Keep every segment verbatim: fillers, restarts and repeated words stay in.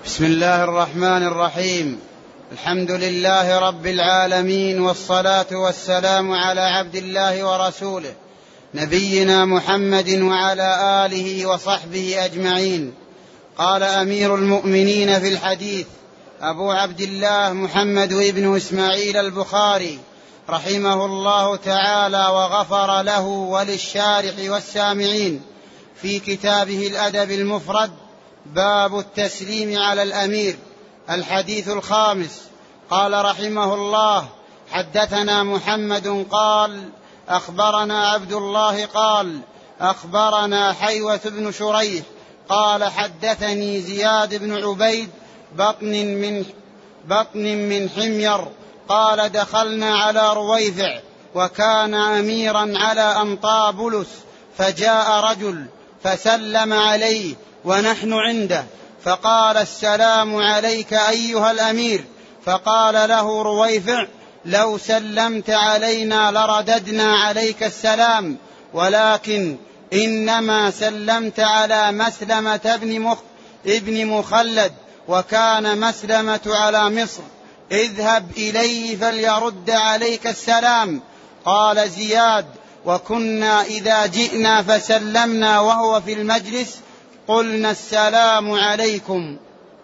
بسم الله الرحمن الرحيم. الحمد لله رب العالمين، والصلاة والسلام على عبد الله ورسوله نبينا محمد وعلى آله وصحبه أجمعين. قال أمير المؤمنين في الحديث أبو عبد الله محمد بن إسماعيل البخاري رحمه الله تعالى وغفر له وللشارح والسامعين في كتابه الأدب المفرد: باب التسليم على الأمير. الحديث الخامس. قال رحمه الله: حدثنا محمد قال أخبرنا عبد الله قال أخبرنا حيوة بن شريح قال حدثني زياد بن عبيد بطن من, بطن من حمير قال دخلنا على رويفع وكان أميرا على أنطابلس، فجاء رجل فسلم عليه ونحن عنده، فقال: السلام عليك أيها الأمير. فقال له رويفع: لو سلمت علينا لرددنا عليك السلام، ولكن إنما سلمت على مسلمة ابن, مخ ابن مخلد، وكان مسلمة على مصر، اذهب إليه فليرد عليك السلام. قال زياد: وكنا إذا جئنا فسلمنا وهو في المجلس قلنا السلام عليكم.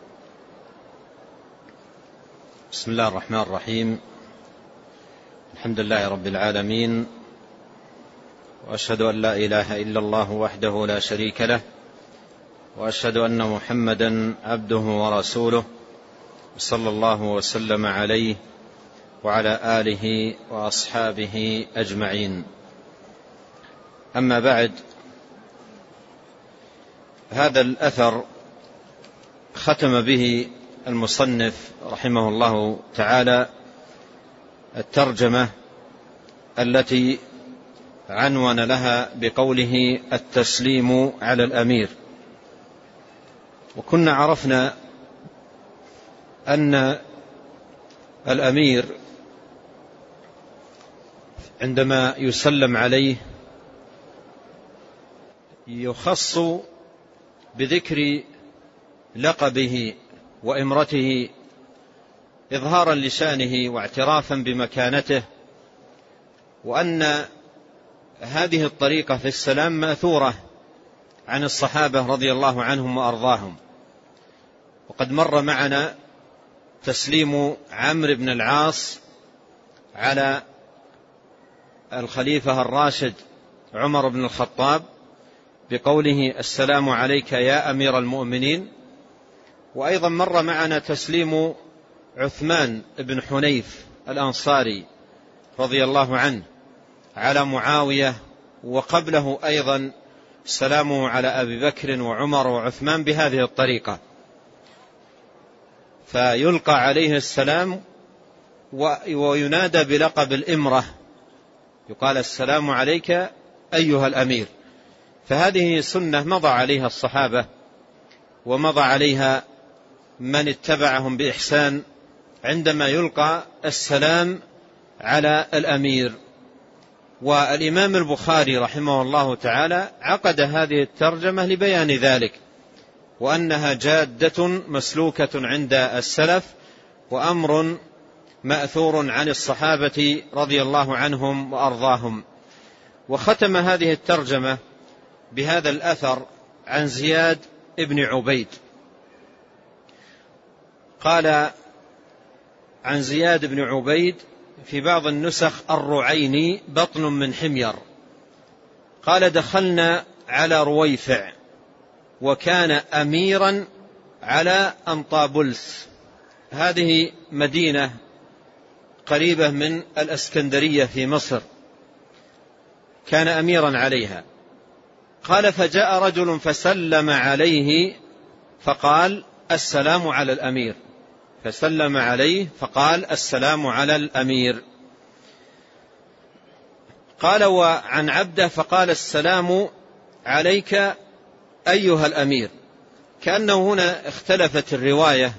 بسم الله الرحمن الرحيم. الحمد لله رب العالمين، وأشهد أن لا إله إلا الله وحده لا شريك له، وأشهد أن محمدا عبده ورسوله، صلى الله وسلم عليه وعلى آله وأصحابه أجمعين. أما بعد، هذا الأثر ختم به المصنف رحمه الله تعالى الترجمة التي عنون لها بقوله: التسليم على الأمير. وكنا عرفنا أن الأمير عندما يسلم عليه يخص بذكر لقبه وإمرته إظهارا لشانه واعترافا بمكانته، وأن هذه الطريقة في السلام مأثورة عن الصحابة رضي الله عنهم وأرضاهم. وقد مر معنا تسليم عمرو بن العاص على الخليفة الراشد عمر بن الخطاب بقوله: السلام عليك يا أمير المؤمنين. وأيضا مر معنا تسليم عثمان بن حنيف الأنصاري رضي الله عنه على معاوية، وقبله أيضا سلامه على أبي بكر وعمر وعثمان بهذه الطريقة، فيلقى عليه السلام وينادى بلقب الإمرة، يقال: السلام عليك أيها الأمير. فهذه سنة مضى عليها الصحابة ومضى عليها من اتبعهم بإحسان عندما يلقى السلام على الأمير. والإمام البخاري رحمه الله تعالى عقد هذه الترجمة لبيان ذلك، وأنها جادة مسلوكة عند السلف، وأمر مأثور عن الصحابة رضي الله عنهم وأرضاهم. وختم هذه الترجمة بهذا الأثر عن زياد بن عبيد. قال عن زياد بن عبيد في بعض النسخ: الرعيني بطن من حمير. قال: دخلنا على رويفع وكان أميرا على أنطابلس. هذه مدينة قريبة من الإسكندرية في مصر، كان أميرا عليها. قال: فجاء رجل فسلم عليه فقال: السلام على الأمير. فسلم عليه فقال: السلام على الأمير. قال: وعن عبده فقال: السلام عليك أيها الأمير. كأنه هنا اختلفت الرواية،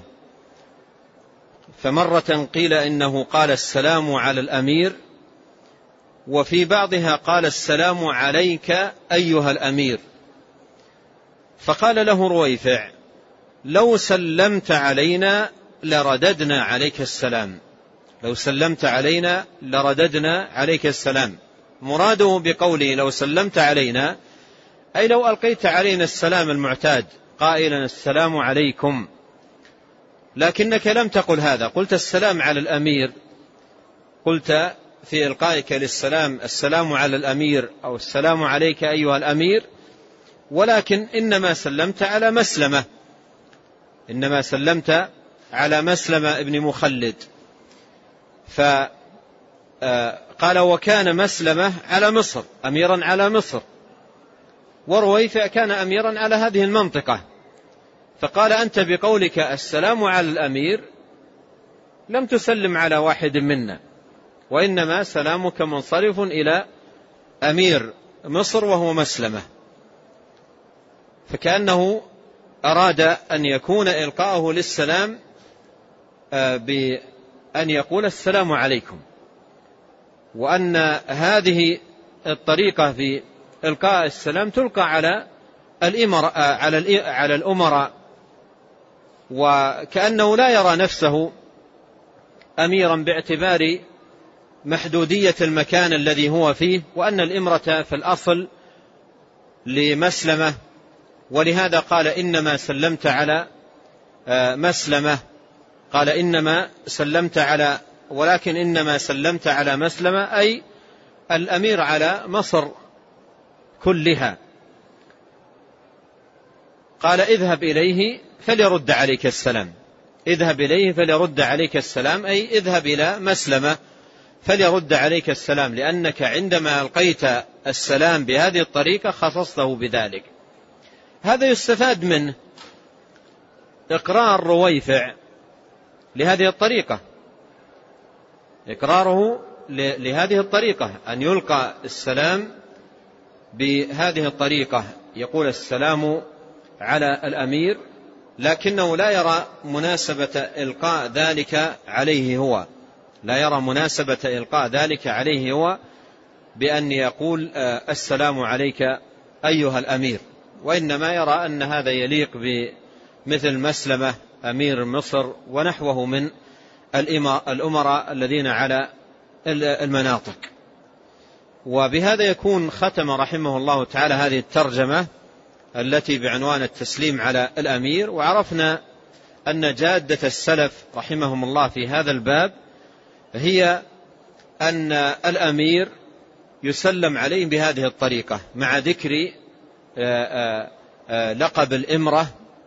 فمرة قيل إنه قال: السلام على الأمير، وفي بعضها قال: السلام عليك أيها الأمير. فقال له رويفع: لو سلمت علينا لرددنا عليك السلام. لو سلمت علينا لرددنا عليك السلام. مراده بقوله لو سلمت علينا أي لو ألقيت علينا السلام المعتاد قائلا السلام عليكم، لكنك لم تقل هذا، قلت السلام على الأمير، قلت في إلقائك للسلام السلام على الأمير أو السلام عليك أيها الأمير، ولكن إنما سلمت على مسلمة، إنما سلمت على مسلمة ابن مخلد. فقال وكان مسلمة على مصر أميرا على مصر، ورويفع كان أميرا على هذه المنطقة. فقال أنت بقولك السلام على الأمير لم تسلم على واحد منا، وإنما سلامك منصرف إلى أمير مصر وهو مسلمة. فكأنه أراد أن يكون إلقاءه للسلام بأن يقول السلام عليكم، وأن هذه الطريقة في إلقاء السلام تلقى على الإمراء على الأمراء، وكأنه لا يرى نفسه أميرا باعتبار محدودية المكان الذي هو فيه، وأن الإمرة في الأصل لمسلمة، ولهذا قال إنما سلمت على مسلمة، قال إنما سلمت على ولكن إنما سلمت على مسلمة أي الأمير على مصر كلها. قال اذهب إليه فليرد عليك السلام، اذهب إليه فليرد عليك السلام أي اذهب إلى مسلمة فليرد عليك السلام، لأنك عندما ألقيت السلام بهذه الطريقة خصصته بذلك. هذا يستفاد منه إقرار رويفع لهذه الطريقة، إقراره لهذه الطريقة أن يلقى السلام بهذه الطريقة، يقول السلام على الأمير، لكنه لا يرى مناسبة إلقاء ذلك عليه هو، لا يرى مناسبة إلقاء ذلك عليه هو بأن يقول السلام عليك أيها الأمير، وإنما يرى أن هذا يليق بمثل مسلمة أمير مصر ونحوه من الأمراء الذين على المناطق. وبهذا يكون ختم رحمه الله تعالى هذه الترجمة التي بعنوان التسليم على الأمير. وعرفنا أن جادة السلف رحمهم الله في هذا الباب هي أن الأمير يسلم عليه بهذه الطريقة مع ذكر لقب الإمرة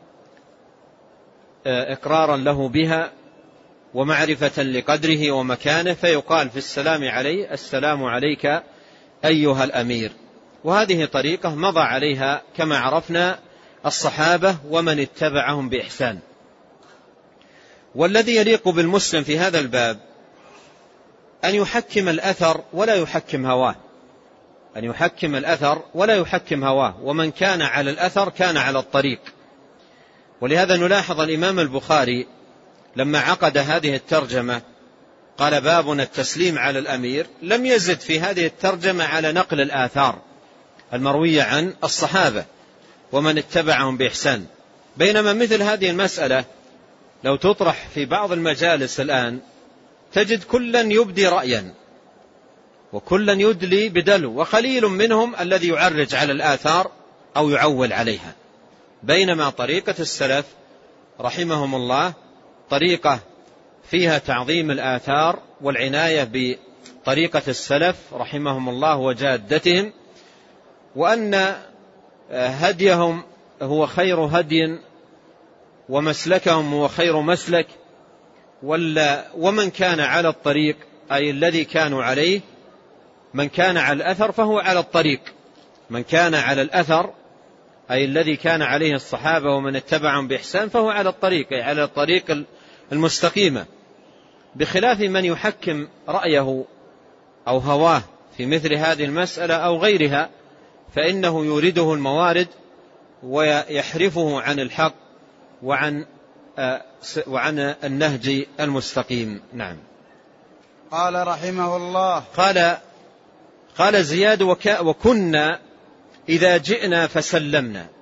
إقرارا له بها ومعرفة لقدره ومكانه، فيقال في السلام عليه السلام عليك أيها الأمير. وهذه طريقة مضى عليها كما عرفنا الصحابة ومن اتبعهم بإحسان. والذي يليق بالمسلم في هذا الباب أن يحكم الأثر ولا يحكم هواه، أن يحكم الأثر ولا يحكم هواه، ومن كان على الأثر كان على الطريق. ولهذا نلاحظ الإمام البخاري لما عقد هذه الترجمة قال بابنا التسليم على الأمير، لم يزد في هذه الترجمة على نقل الآثار المروية عن الصحابة ومن اتبعهم بإحسان. بينما مثل هذه المسألة لو تطرح في بعض المجالس الآن تجد كلا يبدي رأيا وكلا يدلي بدلو، وقليل منهم الذي يعرج على الآثار أو يعول عليها. بينما طريقة السلف رحمهم الله طريقة فيها تعظيم الآثار والعناية بطريقة السلف رحمهم الله وجادتهم، وأن هديهم هو خير هدي ومسلكهم هو خير مسلك، ومن كان على الطريق أي الذي كانوا عليه، من كان على الأثر فهو على الطريق، من كان على الأثر أي الذي كان عليه الصحابة ومن اتبعهم بإحسان فهو على الطريق أي على الطريق المستقيمة، بخلاف من يحكم رأيه أو هواه في مثل هذه المسألة أو غيرها، فإنه يورده الموارد ويحرفه عن الحق وعن وعن النهج المستقيم. نعم. قال رحمه الله قال قال زياد وكنا إذا جئنا فسلمنا،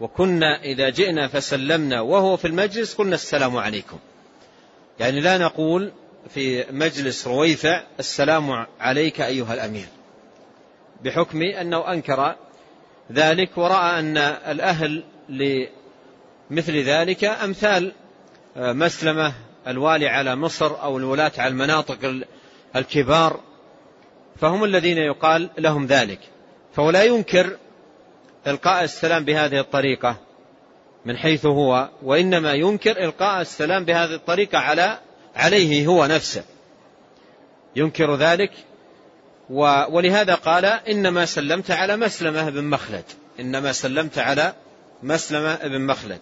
وكنا إذا جئنا فسلمنا وهو في المجلس قلنا السلام عليكم. يعني لا نقول في مجلس رويفع السلام عليك أيها الأمير، بحكم أنه أنكر ذلك ورأى أن الأهل لمثل ذلك أمثال مسلمة الوالي على مصر أو الولاة على المناطق الكبار، فهم الذين يقال لهم ذلك. فهو لا ينكر إلقاء السلام بهذه الطريقة من حيث هو، وإنما ينكر إلقاء السلام بهذه الطريقة على عليه هو نفسه، ينكر ذلك. ولهذا قال إنما سلمت على مسلمة بن مخلد، إنما سلمت على مسلمة بن مخلد.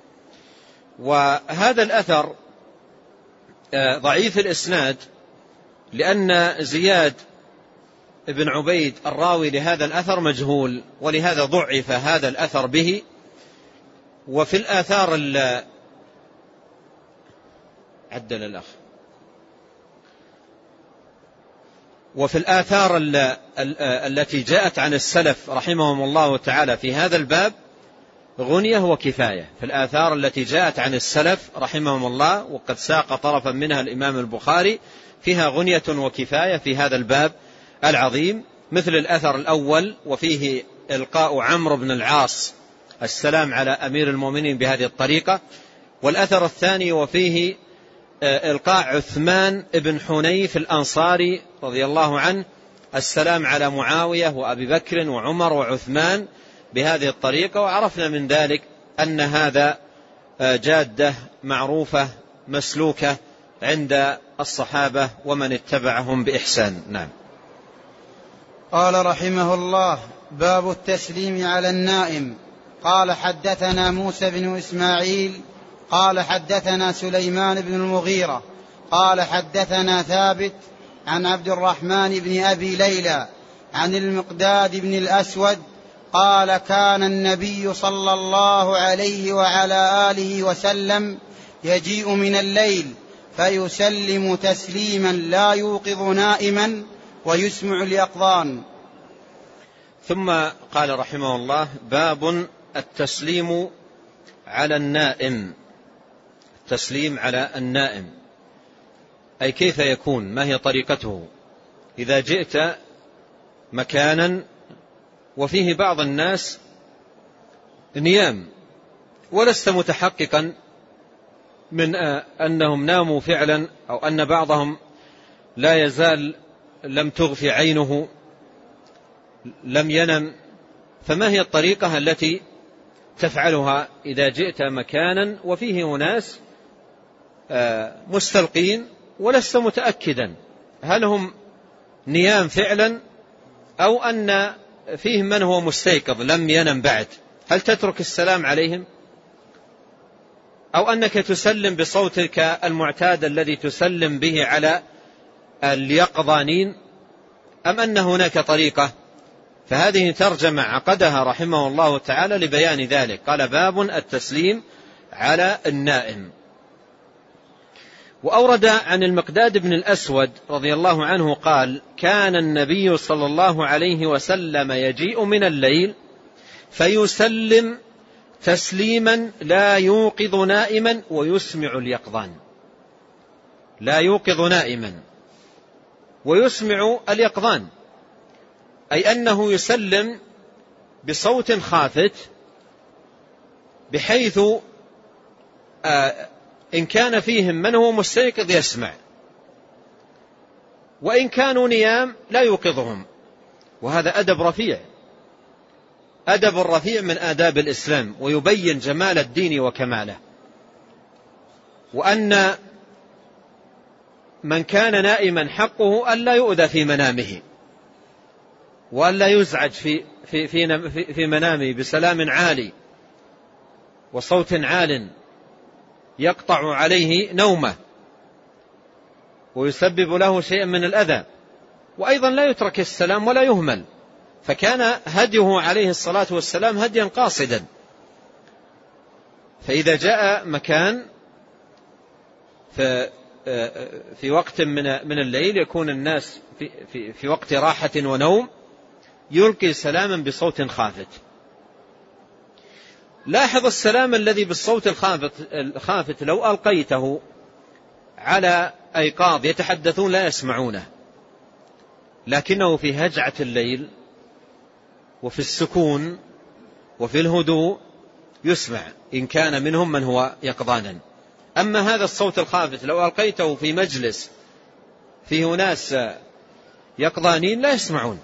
وهذا الأثر ضعيف الإسناد، لأن زياد بن عبيد الراوي لهذا الأثر مجهول، ولهذا ضعف هذا الأثر به. وفي الآثار عدل الأخ وفي الآثار التي جاءت عن السلف رحمهم الله تعالى في هذا الباب غنية وكفاية. في الآثار التي جاءت عن السلف رحمهم الله، وقد ساق طرفا منها الإمام البخاري، فيها غنية وكفاية في هذا الباب العظيم، مثل الأثر الأول وفيه إلقاء عمرو بن العاص السلام على أمير المؤمنين بهذه الطريقة، والأثر الثاني وفيه إلقاء عثمان بن حنيف الأنصاري رضي الله عنه السلام على معاوية وأبي بكر وعمر وعثمان بهذه الطريقة. وعرفنا من ذلك أن هذا جادة معروفة مسلوكة عند الصحابة ومن اتبعهم بإحسان. نعم. قال رحمه الله: باب التسليم على النائم. قال حدثنا موسى بن إسماعيل قال حدثنا سليمان بن المغيرة قال حدثنا ثابت عن عبد الرحمن بن أبي ليلى عن المقداد بن الأسود قال كان النبي صلى الله عليه وعلى آله وسلم يجيء من الليل فيسلم تسليما لا يوقظ نائما ويسمع اليقظان. ثم قال رحمه الله: باب التسليم على النائم. التسليم على النائم أي كيف يكون، ما هي طريقته إذا جئت مكانا وفيه بعض الناس نيام ولست متحققا من أنهم ناموا فعلا أو أن بعضهم لا يزال لم تغفي عينه لم ينم، فما هي الطريقة التي تفعلها إذا جئت مكانا وفيه أناس مستلقين ولست متأكدا هل هم نيام فعلا أو أن فيهم من هو مستيقظ لم ينم بعد؟ هل تترك السلام عليهم أو أنك تسلم بصوتك المعتاد الذي تسلم به على اليقظانين، أم أن هناك طريقة؟ فهذه ترجمة عقدها رحمه الله تعالى لبيان ذلك. قال: باب التسليم على النائم. وأورد عن المقداد بن الأسود رضي الله عنه قال: كان النبي صلى الله عليه وسلم يجيء من الليل فيسلم تسليما لا يوقظ نائما ويسمع اليقظان. لا يوقظ نائما ويسمع اليقظان أي أنه يسلم بصوت خافت بحيث آه إن كان فيهم من هو مستيقظ يسمع، وإن كانوا نيام لا يوقظهم. وهذا أدب رفيع، أدب رفيع من آداب الإسلام، ويبين جمال الدين وكماله، وأن من كان نائما حقه ألا يؤذى في منامه وألا يزعج في, في, في, في منامه بسلام عالي وصوت عال يقطع عليه نومه ويسبب له شيئا من الأذى. وأيضا لا يترك السلام ولا يهمل، فكان هديه عليه الصلاة والسلام هديا قاصدا. فإذا جاء مكان في وقت من الليل يكون الناس في, في, في وقت راحة ونوم يلقي سلاما بصوت خافت. لاحظ السلام الذي بالصوت الخافت, الخافت لو ألقيته على أيقاظ يتحدثون لا يسمعونه، لكنه في هجعة الليل وفي السكون وفي الهدوء يسمع إن كان منهم من هو يقظانا. أما هذا الصوت الخافت لو ألقيته في مجلس فيه ناس يقظانين لا يسمعون،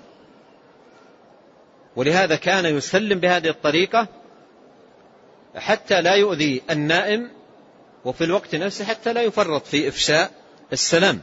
ولهذا كان يسلم بهذه الطريقة حتى لا يؤذي النائم، وفي الوقت نفسه حتى لا يفرط في إفشاء السلام.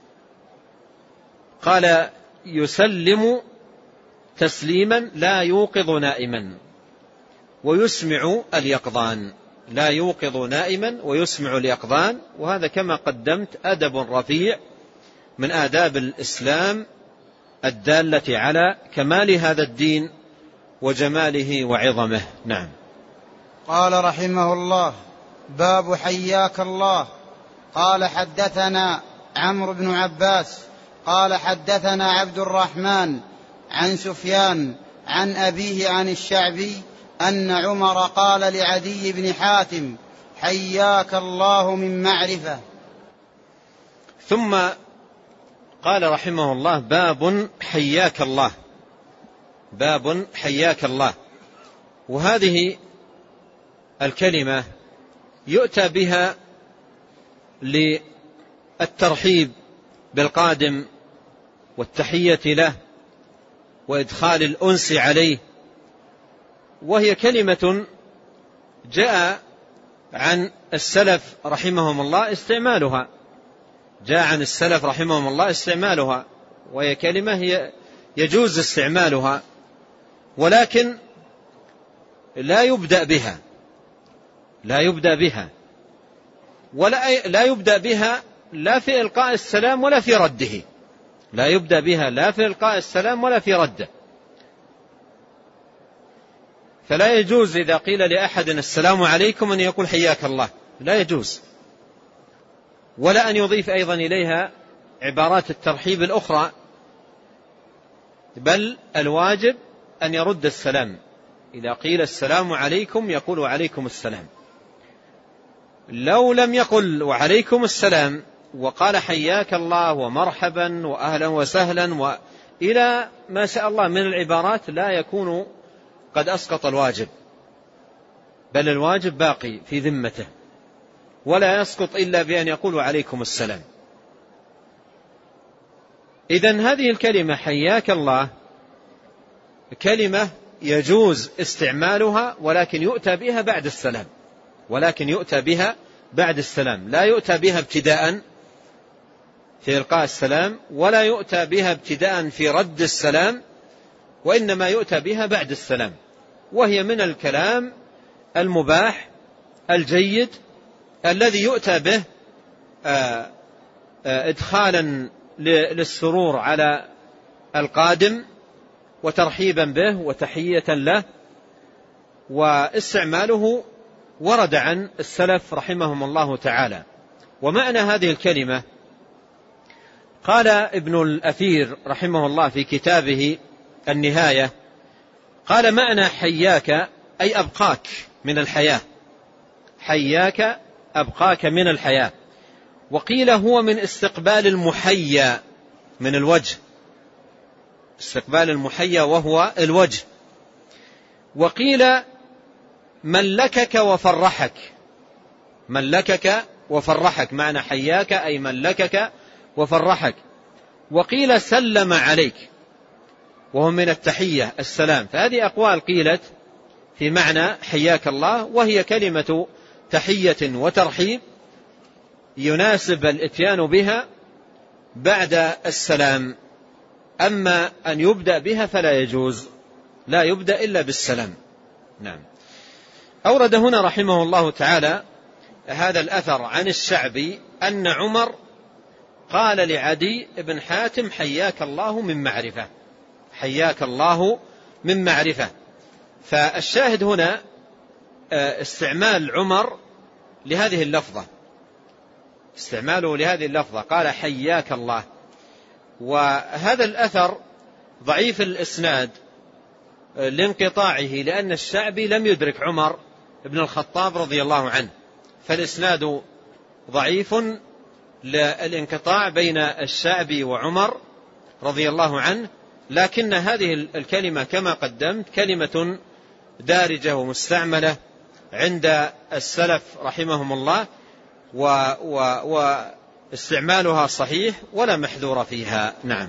قال يسلم تسليما لا يوقظ نائما ويسمع اليقظان، لا يوقظ نائما ويسمع اليقظان. وهذا كما قدمت أدب رفيع من آداب الإسلام الدالة على كمال هذا الدين وجماله وعظمه. نعم. قال رحمه الله: باب حياك الله. قال حدثنا عمرو بن عباس قال حدثنا عبد الرحمن عن سفيان عن أبيه عن الشعبي أن عمر قال لعدي بن حاتم: حياك الله من معرفة. ثم قال رحمه الله: باب حياك الله. باب حياك الله. وهذه الكلمة يؤتى بها للترحيب بالقادم والتحية له وإدخال الأنس عليه، وهي كلمة جاء عن السلف رحمهم الله استعمالها جاء عن السلف رحمهم الله استعمالها وهي كلمة هي يجوز استعمالها، ولكن لا يبدأ بها لا يبدأ بها ولا لا يبدأ بها لا في إلقاء السلام ولا في رده لا يبدأ بها لا في إلقاء السلام ولا في رده. فلا يجوز إذا قيل لأحد السلام عليكم أن يقول حياك الله، لا يجوز، ولا أن يضيف أيضا إليها عبارات الترحيب الأخرى، بل الواجب أن يرد السلام. إذا قيل السلام عليكم يقول وعليكم السلام. لو لم يقل وعليكم السلام وقال حياك الله ومرحبا وأهلا وسهلا وإلى ما شاء الله من العبارات لا يكون قد أسقط الواجب، بل الواجب باقي في ذمته ولا يسقط إلا بأن يقول وعليكم السلام. إذن هذه الكلمة حياك الله كلمة يجوز استعمالها، ولكن يؤتى بها بعد السلام ولكن يؤتى بها بعد السلام لا يؤتى بها ابتداء في إلقاء السلام ولا يؤتى بها ابتداء في رد السلام، وإنما يؤتى بها بعد السلام، وهي من الكلام المباح الجيد الذي يؤتى به إدخالا للسرور على القادم وترحيبا به وتحية له، واستعماله ورد عن السلف رحمهم الله تعالى. ومعنى هذه الكلمة قال ابن الأثير رحمه الله في كتابه النهاية، قال معنى حياك أي أبقاك من الحياة، حياك أبقاك من الحياة. وقيل هو من استقبال المحيا من الوجه، استقبال المحيا وهو الوجه. وقيل ملكك وفرحك، ملكك وفرحك، معنى حياك أي ملكك وفرحك. وقيل سلم عليك وهو من التحية السلام. فهذه أقوال قيلت في معنى حياك الله، وهي كلمة تحية وترحيب يناسب الاتيان بها بعد السلام. أما أن يبدأ بها فلا يجوز، لا يبدأ إلا بالسلام. نعم. أورد هنا رحمه الله تعالى هذا الأثر عن الشعبي أن عمر قال لعدي بن حاتم حياك الله من معرفة، حياك الله من معرفة. فالشاهد هنا استعمال عمر لهذه اللفظة، استعماله لهذه اللفظة، قال حياك الله. وهذا الأثر ضعيف الإسناد لانقطاعه، لأن الشعبي لم يدرك عمر بن الخطاب رضي الله عنه، فالإسناد ضعيف للانقطاع بين الشعبي وعمر رضي الله عنه، لكن هذه الكلمة كما قدمت كلمة دارجة ومستعملة عند السلف رحمهم الله، واستعمالها صحيح ولا محذور فيها. نعم.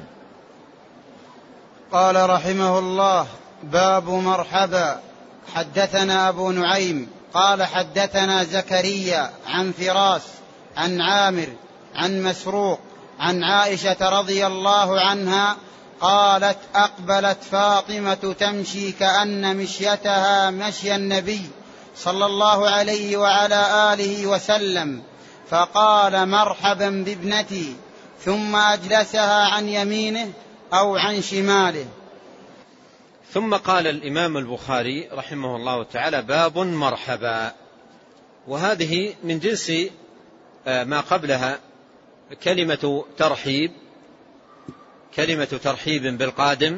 قال رحمه الله: باب مرحبا. حدثنا أبو نعيم قال حدثنا زكريا عن فراس عن عامر عن مسروق عن عائشة رضي الله عنها قالت: أقبلت فاطمة تمشي كأن مشيتها مشي النبي صلى الله عليه وعلى آله وسلم، فقال: مرحبا بابنتي، ثم أجلسها عن يمينه أو عن شماله. ثم قال الإمام البخاري رحمه الله تعالى: باب مرحبا. وهذه من جنس ما قبلها كلمة ترحيب، كلمة ترحيب بالقادم،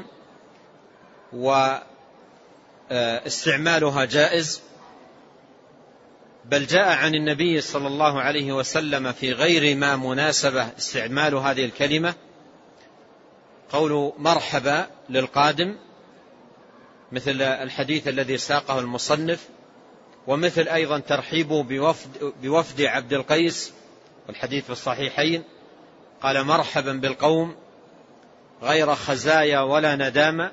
واستعمالها جائز، بل جاء عن النبي صلى الله عليه وسلم في غير ما مناسبة استعمال هذه الكلمة، قول مرحبا للقادم، مثل الحديث الذي ساقه المصنف، ومثل أيضا ترحيبه بوفد, بوفد عبد القيس، والحديث في الصحيحين قال: مرحبا بالقوم غير خزايا ولا ندامة.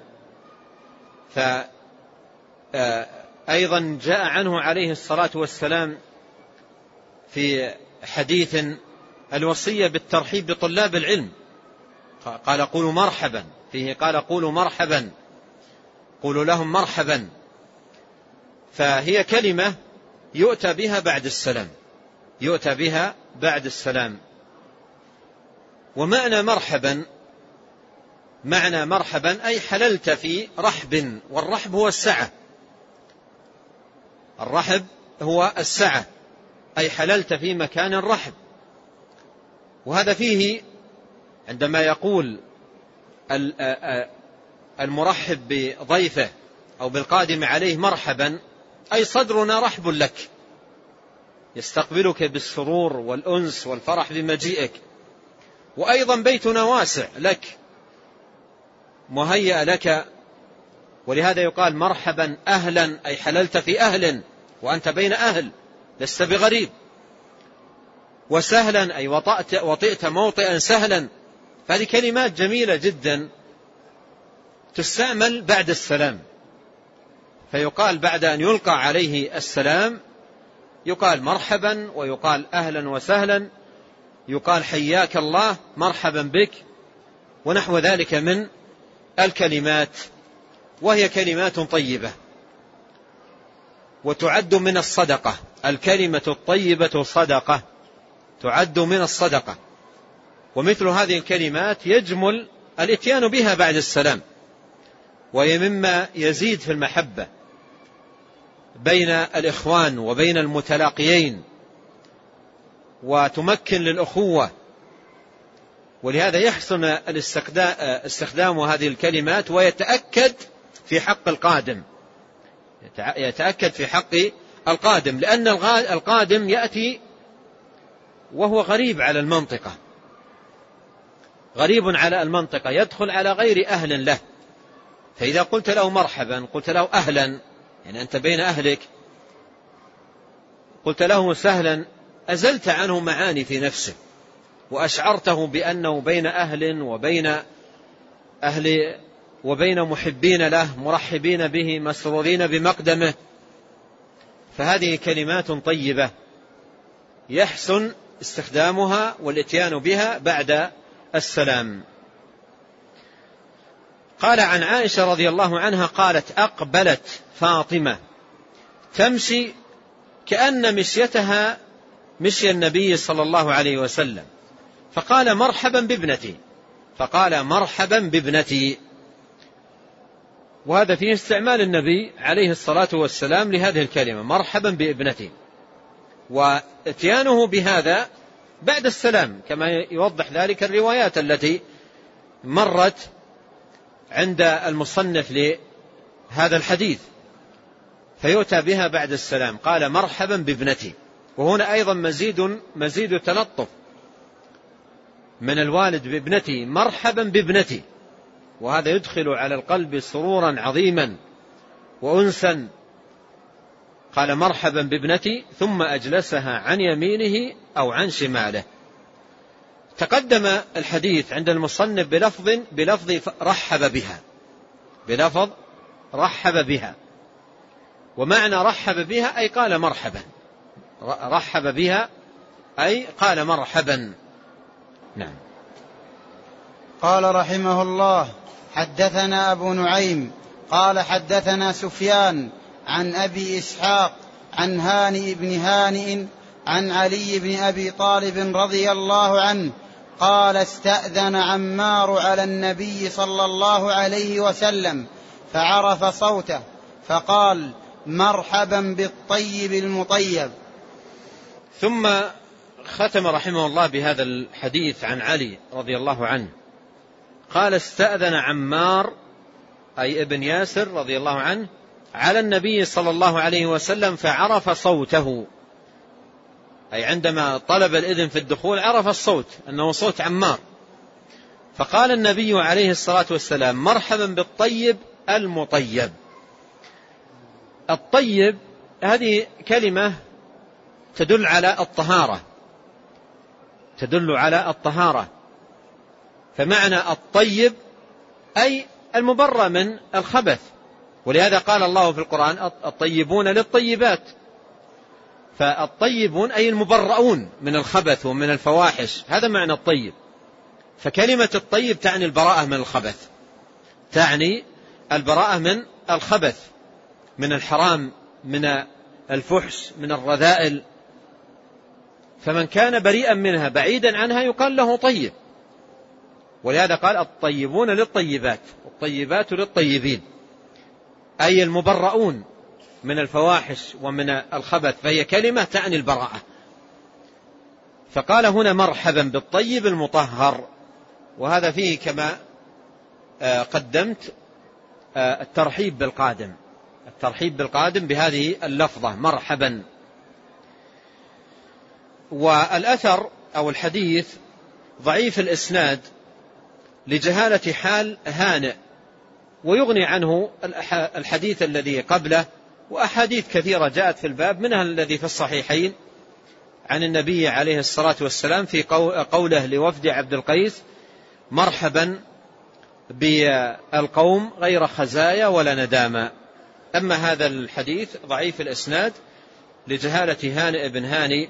فأيضا جاء عنه عليه الصلاة والسلام في حديث الوصية بالترحيب بطلاب العلم، قال: قولوا مرحبا، فيه قال: قولوا مرحبا، قولوا لهم مرحبا. فهي كلمة يؤتى بها بعد السلام، يؤتى بها بعد السلام. ومعنى مرحبا، معنى مرحبا أي حللت في رحب، والرحب هو السعة، الرحب هو السعة، أي حللت في مكان الرحب. وهذا فيه عندما يقول المرحب بضيفه أو بالقادم عليه مرحبا، أي صدرنا رحب لك، يستقبلك بالسرور والأنس والفرح بمجيئك، وأيضا بيتنا واسع لك مهيأ لك، ولهذا يقال مرحبا أهلا، أي حللت في أهل وأنت بين أهل لست بغريب، وسهلا أي وطئت, وطئت موطئا سهلا. فهذه كلمات جميلة جدا تستعمل بعد السلام، فيقال بعد أن يلقى عليه السلام يقال مرحبا، ويقال أهلا وسهلا، يقال حياك الله، مرحبا بك، ونحو ذلك من الكلمات، وهي كلمات طيبة وتعد من الصدقة. الكلمة الطيبة صدقة، تعد من الصدقة، ومثل هذه الكلمات يجمل الاتيان بها بعد السلام، وهي مما يزيد في المحبة بين الإخوان وبين المتلاقيين، وتمكن للأخوة. ولهذا يحسن استخدام هذه الكلمات، ويتأكد في حق القادم، يتأكد في حق القادم، لأن القادم يأتي وهو غريب على المنطقة، غريب على المنطقة، يدخل على غير أهل له، فإذا قلت له مرحبا، قلت له أهلا، يعني أنت بين أهلك، قلت له سهلا، أزلت عنه معاني في نفسه، وأشعرته بأنه بين أهل وبين أهل وبين محبين له، مرحبين به، مسرورين بمقدمه. فهذه كلمات طيبة يحسن استخدامها والاتيان بها بعد السلام. قال عن عائشة رضي الله عنها قالت: أقبلت فاطمة تمشي كأن مشيتها مشي النبي صلى الله عليه وسلم، فقال: مرحبا بابنتي، فقال: مرحبا بابنتي. وهذا فيه استعمال النبي عليه الصلاة والسلام لهذه الكلمة، مرحبا بابنتي، واتيانه بهذا بعد السلام، كما يوضح ذلك الروايات التي مرت عند المصنف لهذا الحديث. فيؤتى بها بعد السلام. قال مرحبا بابنتي. وهنا أيضا مزيد مزيد تلطف من الوالد بابنتي، مرحبا بابنتي، وهذا يدخل على القلب سرورا عظيما وأنسا. قال مرحبا بابنتي، ثم أجلسها عن يمينه أو عن شماله. تقدم الحديث عند المصنف بلفظ بلفظ رحب بها، بلفظ رحب بها، ومعنى رحب بها أي قال مرحبا، رحب بها أي قال مرحبا. نعم. قال رحمه الله: حدثنا أبو نعيم قال حدثنا سفيان عن أبي إسحاق عن هانئ بن هانئ عن علي بن أبي طالب رضي الله عنه قال: استأذن عمار على النبي صلى الله عليه وسلم فعرف صوته فقال: مرحبا بالطيب المطيب. ثم ختم رحمه الله بهذا الحديث عن علي رضي الله عنه قال: استأذن عمار أي ابن ياسر رضي الله عنه على النبي صلى الله عليه وسلم فعرف صوته، أي عندما طلب الإذن في الدخول عرف الصوت أنه صوت عمار، فقال النبي عليه الصلاة والسلام: مرحبا بالطيب المطيب. الطيب هذه كلمة تدل على الطهارة، تدل على الطهارة، فمعنى الطيب أي المبرأ من الخبث، ولهذا قال الله في القرآن: الطيبون للطيبات. فالطيبون أي المبرؤون من الخبث ومن الفواحش، هذا معنى الطيب. فكلمة الطيب تعني البراءة من الخبث، تعني البراءة من الخبث، من الحرام، من الفحش، من الرذائل. فمن كان بريئا منها بعيدا عنها يقال له طيب، ولهذا قال: الطيبون للطيبات والطيبات للطيبين، أي المبرؤون من الفواحش ومن الخبث، فهي كلمة تعني البراءة. فقال هنا: مرحبا بالطيب المطهر، وهذا فيه كما قدمت الترحيب بالقادم، الترحيب بالقادم بهذه اللفظة مرحبا. والأثر أو الحديث ضعيف الإسناد لجهالة حال هانئ، ويغني عنه الحديث الذي قبله، وأحاديث كثيرة جاءت في الباب، منها الذي في الصحيحين عن النبي عليه الصلاة والسلام في قوله لوفد عبد القيس: مرحبا بالقوم غير خزايا ولا ندامة. أما هذا الحديث ضعيف الإسناد لجهالة هانئ بن هاني،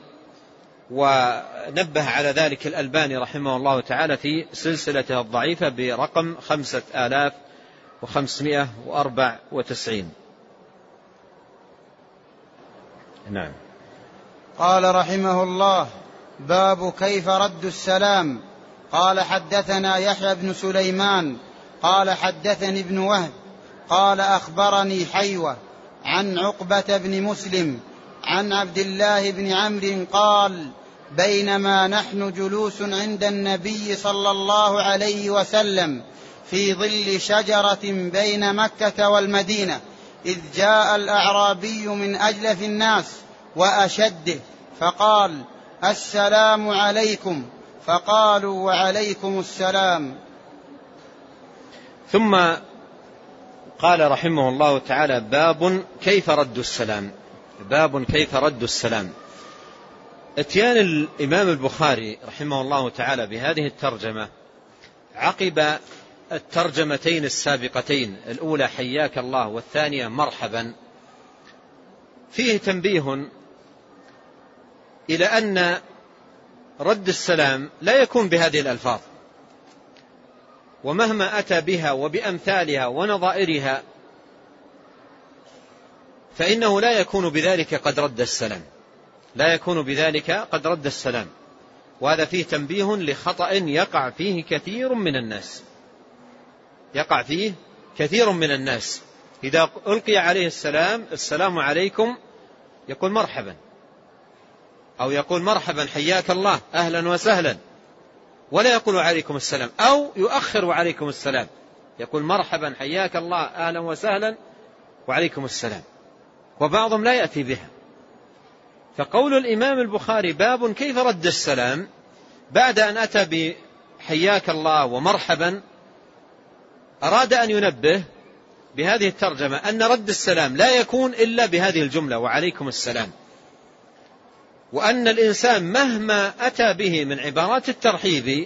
ونبه على ذلك الألباني رحمه الله تعالى في سلسلته الضعيفة برقم خمسة آلاف وخمسمائة وأربعة وتسعين. نعم. قال رحمه الله: باب كيف رد السلام. قال حدثنا يحيى بن سليمان قال حدثني ابن وهب قال أخبرني حيوة عن عقبة بن مسلم عن عبد الله بن عمرو قال: بينما نحن جلوس عند النبي صلى الله عليه وسلم في ظل شجرة بين مكة والمدينة إذ جاء الأعرابي من أجلف الناس وأشده فقال: السلام عليكم، فقالوا: وعليكم السلام. ثم قال رحمه الله تعالى: باب كيف رد السلام. باب كيف رد السلام. اتيان الإمام البخاري رحمه الله تعالى بهذه الترجمة عقب الترجمتين السابقتين، الأولى حياك الله والثانية مرحبا، فيه تنبيه إلى أن رد السلام لا يكون بهذه الألفاظ، ومهما أتى بها وبأمثالها ونظائرها فإنه لا يكون بذلك قد رد السلام، لا يكون بذلك قد رد السلام. وهذا فيه تنبيه لخطأ يقع فيه كثير من الناس، يقع فيه كثير من الناس إذا ألقي عليه السلام: السلام عليكم، يقول مرحبا، أو يقول مرحبا حياك الله أهلا وسهلا، ولا يقول عليكم السلام، أو يؤخر عليكم السلام، يقول مرحبا حياك الله أهلا وسهلا وعليكم السلام. وبعضهم لا يأتي بها. فقول الإمام البخاري باب كيف رد السلام بعد أن أتى بحياك الله ومرحبا، أراد أن ينبه بهذه الترجمة أن رد السلام لا يكون إلا بهذه الجملة وعليكم السلام، وأن الإنسان مهما أتى به من عبارات الترحيب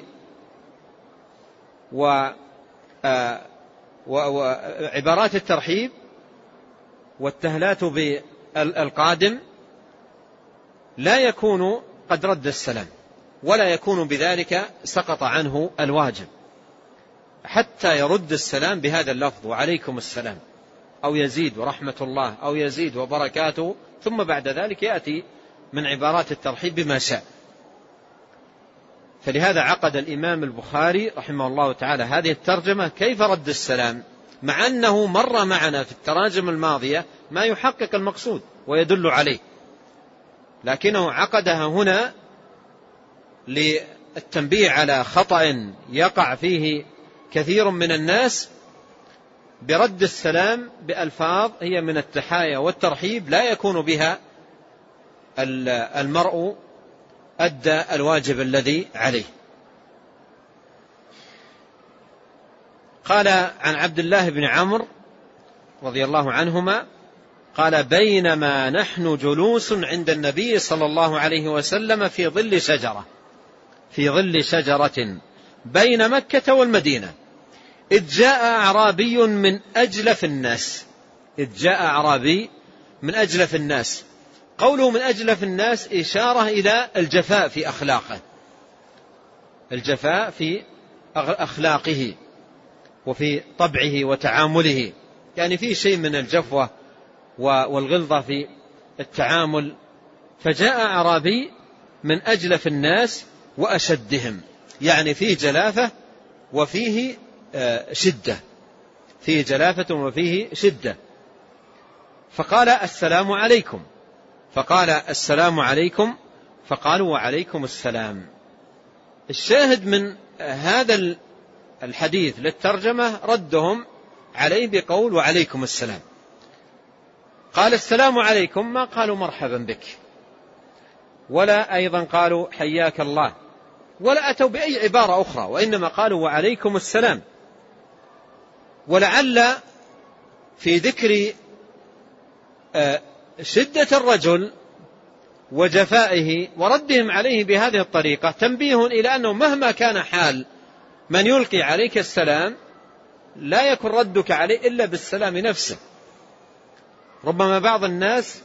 وعبارات الترحيب والتهلات بالقادم لا يكون قد رد السلام، ولا يكون بذلك سقط عنه الواجب، حتى يرد السلام بهذا اللفظ وعليكم السلام، أو يزيد ورحمة الله، أو يزيد وبركاته، ثم بعد ذلك يأتي من عبارات الترحيب بما شاء. فلهذا عقد الإمام البخاري رحمه الله تعالى هذه الترجمة كيف رد السلام، مع أنه مر معنا في التراجم الماضية ما يحقق المقصود ويدل عليه، لكنه عقدها هنا للتنبيه على خطأ يقع فيه كثير من الناس برد السلام بألفاظ هي من التحايا والترحيب لا يكون بها المرء أدى الواجب الذي عليه. قال عن عبد الله بن عمرو رضي الله عنهما قال بينما نحن جلوس عند النبي صلى الله عليه وسلم في ظل شجرة في ظل شجرة بين مكة والمدينة إذ جاء أعرابي من أجلف الناس إذ جاء أعرابي من أجلف الناس قوله من أجلف الناس إشارة إلى الجفاء في أخلاقه الجفاء في أخلاقه وفي طبعه وتعامله، يعني في شيء من الجفوة والغلظة في التعامل. فجاء أعرابي من أجلف الناس وأشدهم، يعني فيه جلافة وفيه شدة فيه جلافة وفيه شدة. فقال السلام عليكم فقال السلام عليكم فقالوا وعليكم السلام. الشاهد من هذا الحديث للترجمة ردهم عليه بقول وعليكم السلام. قال السلام عليكم، ما قالوا مرحبا بك، ولا أيضا قالوا حياك الله، ولا أتوا بأي عبارة أخرى، وإنما قالوا وعليكم السلام. ولعل في ذكر شدة الرجل وجفائه وردهم عليه بهذه الطريقة تنبيه إلى أنه مهما كان حال من يلقي عليك السلام لا يكن ردك عليه إلا بالسلام نفسه. ربما بعض الناس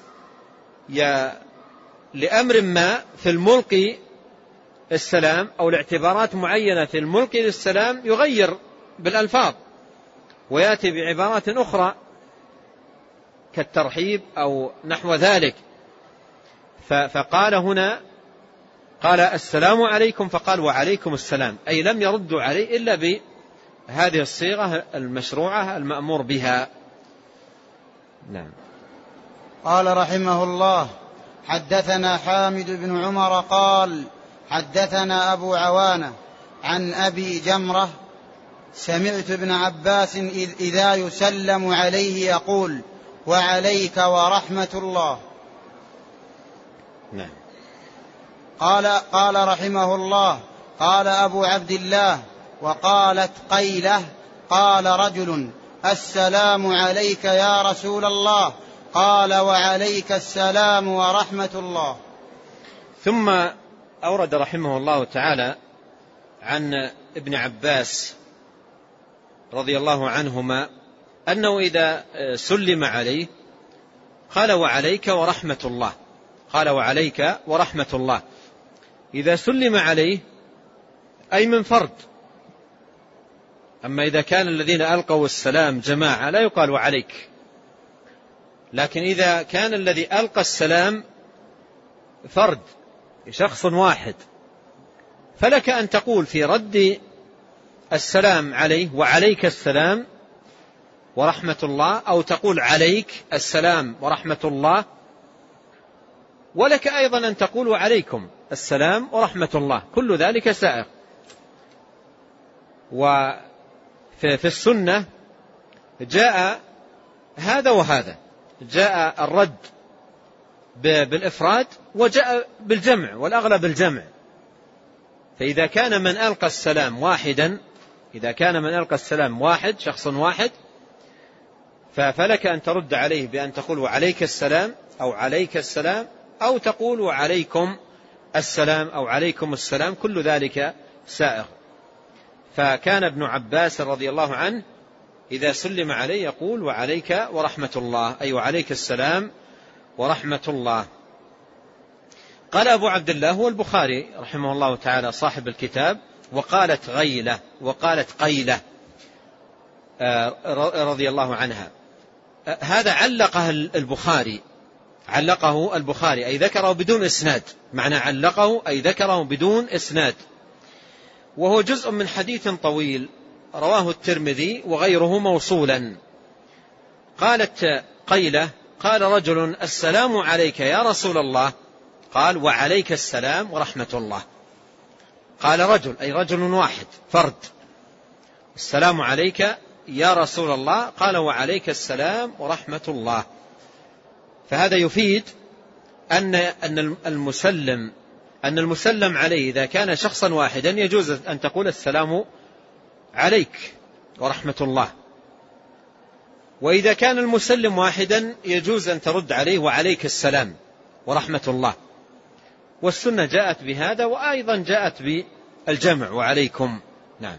لأمر ما في الملقي السلام أو لاعتبارات معينة في الملقي للسلام يغير بالألفاظ ويأتي بعبارات أخرى كالترحيب أو نحو ذلك. فقال هنا قال السلام عليكم فقال وعليكم السلام، أي لم يردوا عليه إلا بهذه الصيغة المشروعة المأمور بها. نعم. قال رحمه الله حدثنا حامد بن عمر قال حدثنا أبو عوانة عن أبي جمرة سمعت ابن عباس إذا يسلم عليه يقول وعليك ورحمة الله. نعم. قال قال رحمه الله قال أبو عبد الله وقالت قيلة قال رجل السلام عليك يا رسول الله، قال وعليك السلام ورحمة الله. ثم أورد رحمه الله تعالى عن ابن عباس رضي الله عنهما أنه إذا سلم عليه قال وعليك ورحمة الله قال وعليك ورحمة الله إذا سلم عليه أي من فرد. أما إذا كان الذين ألقوا السلام جماعة لا يقال وعليك، لكن إذا كان الذي ألقى السلام فرد شخص واحد فلك أن تقول في رد السلام عليه وعليك السلام ورحمة الله، أو تقول عليك السلام ورحمة الله، ولك أيضا أن تقول وعليكم السلام ورحمة الله، كل ذلك سائغ. وفي السنة جاء هذا وهذا، جاء الرد بالإفراد وجاء بالجمع، والأغلب الجمع. فإذا كان من ألقى السلام واحدا، إذا كان من ألقى السلام واحد، شخص واحد، فلك أن ترد عليه بأن تقول وعليك السلام أو عليك السلام، أو تقول وعليكم السلام أو عليكم السلام، كل ذلك سائغ. فكان ابن عباس رضي الله عنه إذا سلم عليه يقول وعليك ورحمة الله، أي وعليك السلام ورحمة الله. قال أبو عبد الله هو البخاري رحمه الله تعالى صاحب الكتاب، وقالت غيلة وقالت قيلة رضي الله عنها. هذا علقه البخاري، علقه البخاري أي ذكره بدون إسناد، معنى علقه أي ذكره بدون إسناد، وهو جزء من حديث طويل رواه الترمذي وغيره موصولا. قالت قيلة قال رجل السلام عليك يا رسول الله، قال وعليك السلام ورحمة الله. قال رجل أي رجل واحد فرد، السلام عليك يا رسول الله، قال وعليك السلام ورحمة الله. فهذا يفيد أن أن المسلم أن المسلم عليه إذا كان شخصا واحدا يجوز أن تقول السلام عليك ورحمة الله، وإذا كان المسلم واحدا يجوز أن ترد عليه وعليك السلام ورحمة الله. والسنة جاءت بهذا، وأيضا جاءت بالجمع وعليكم. نعم.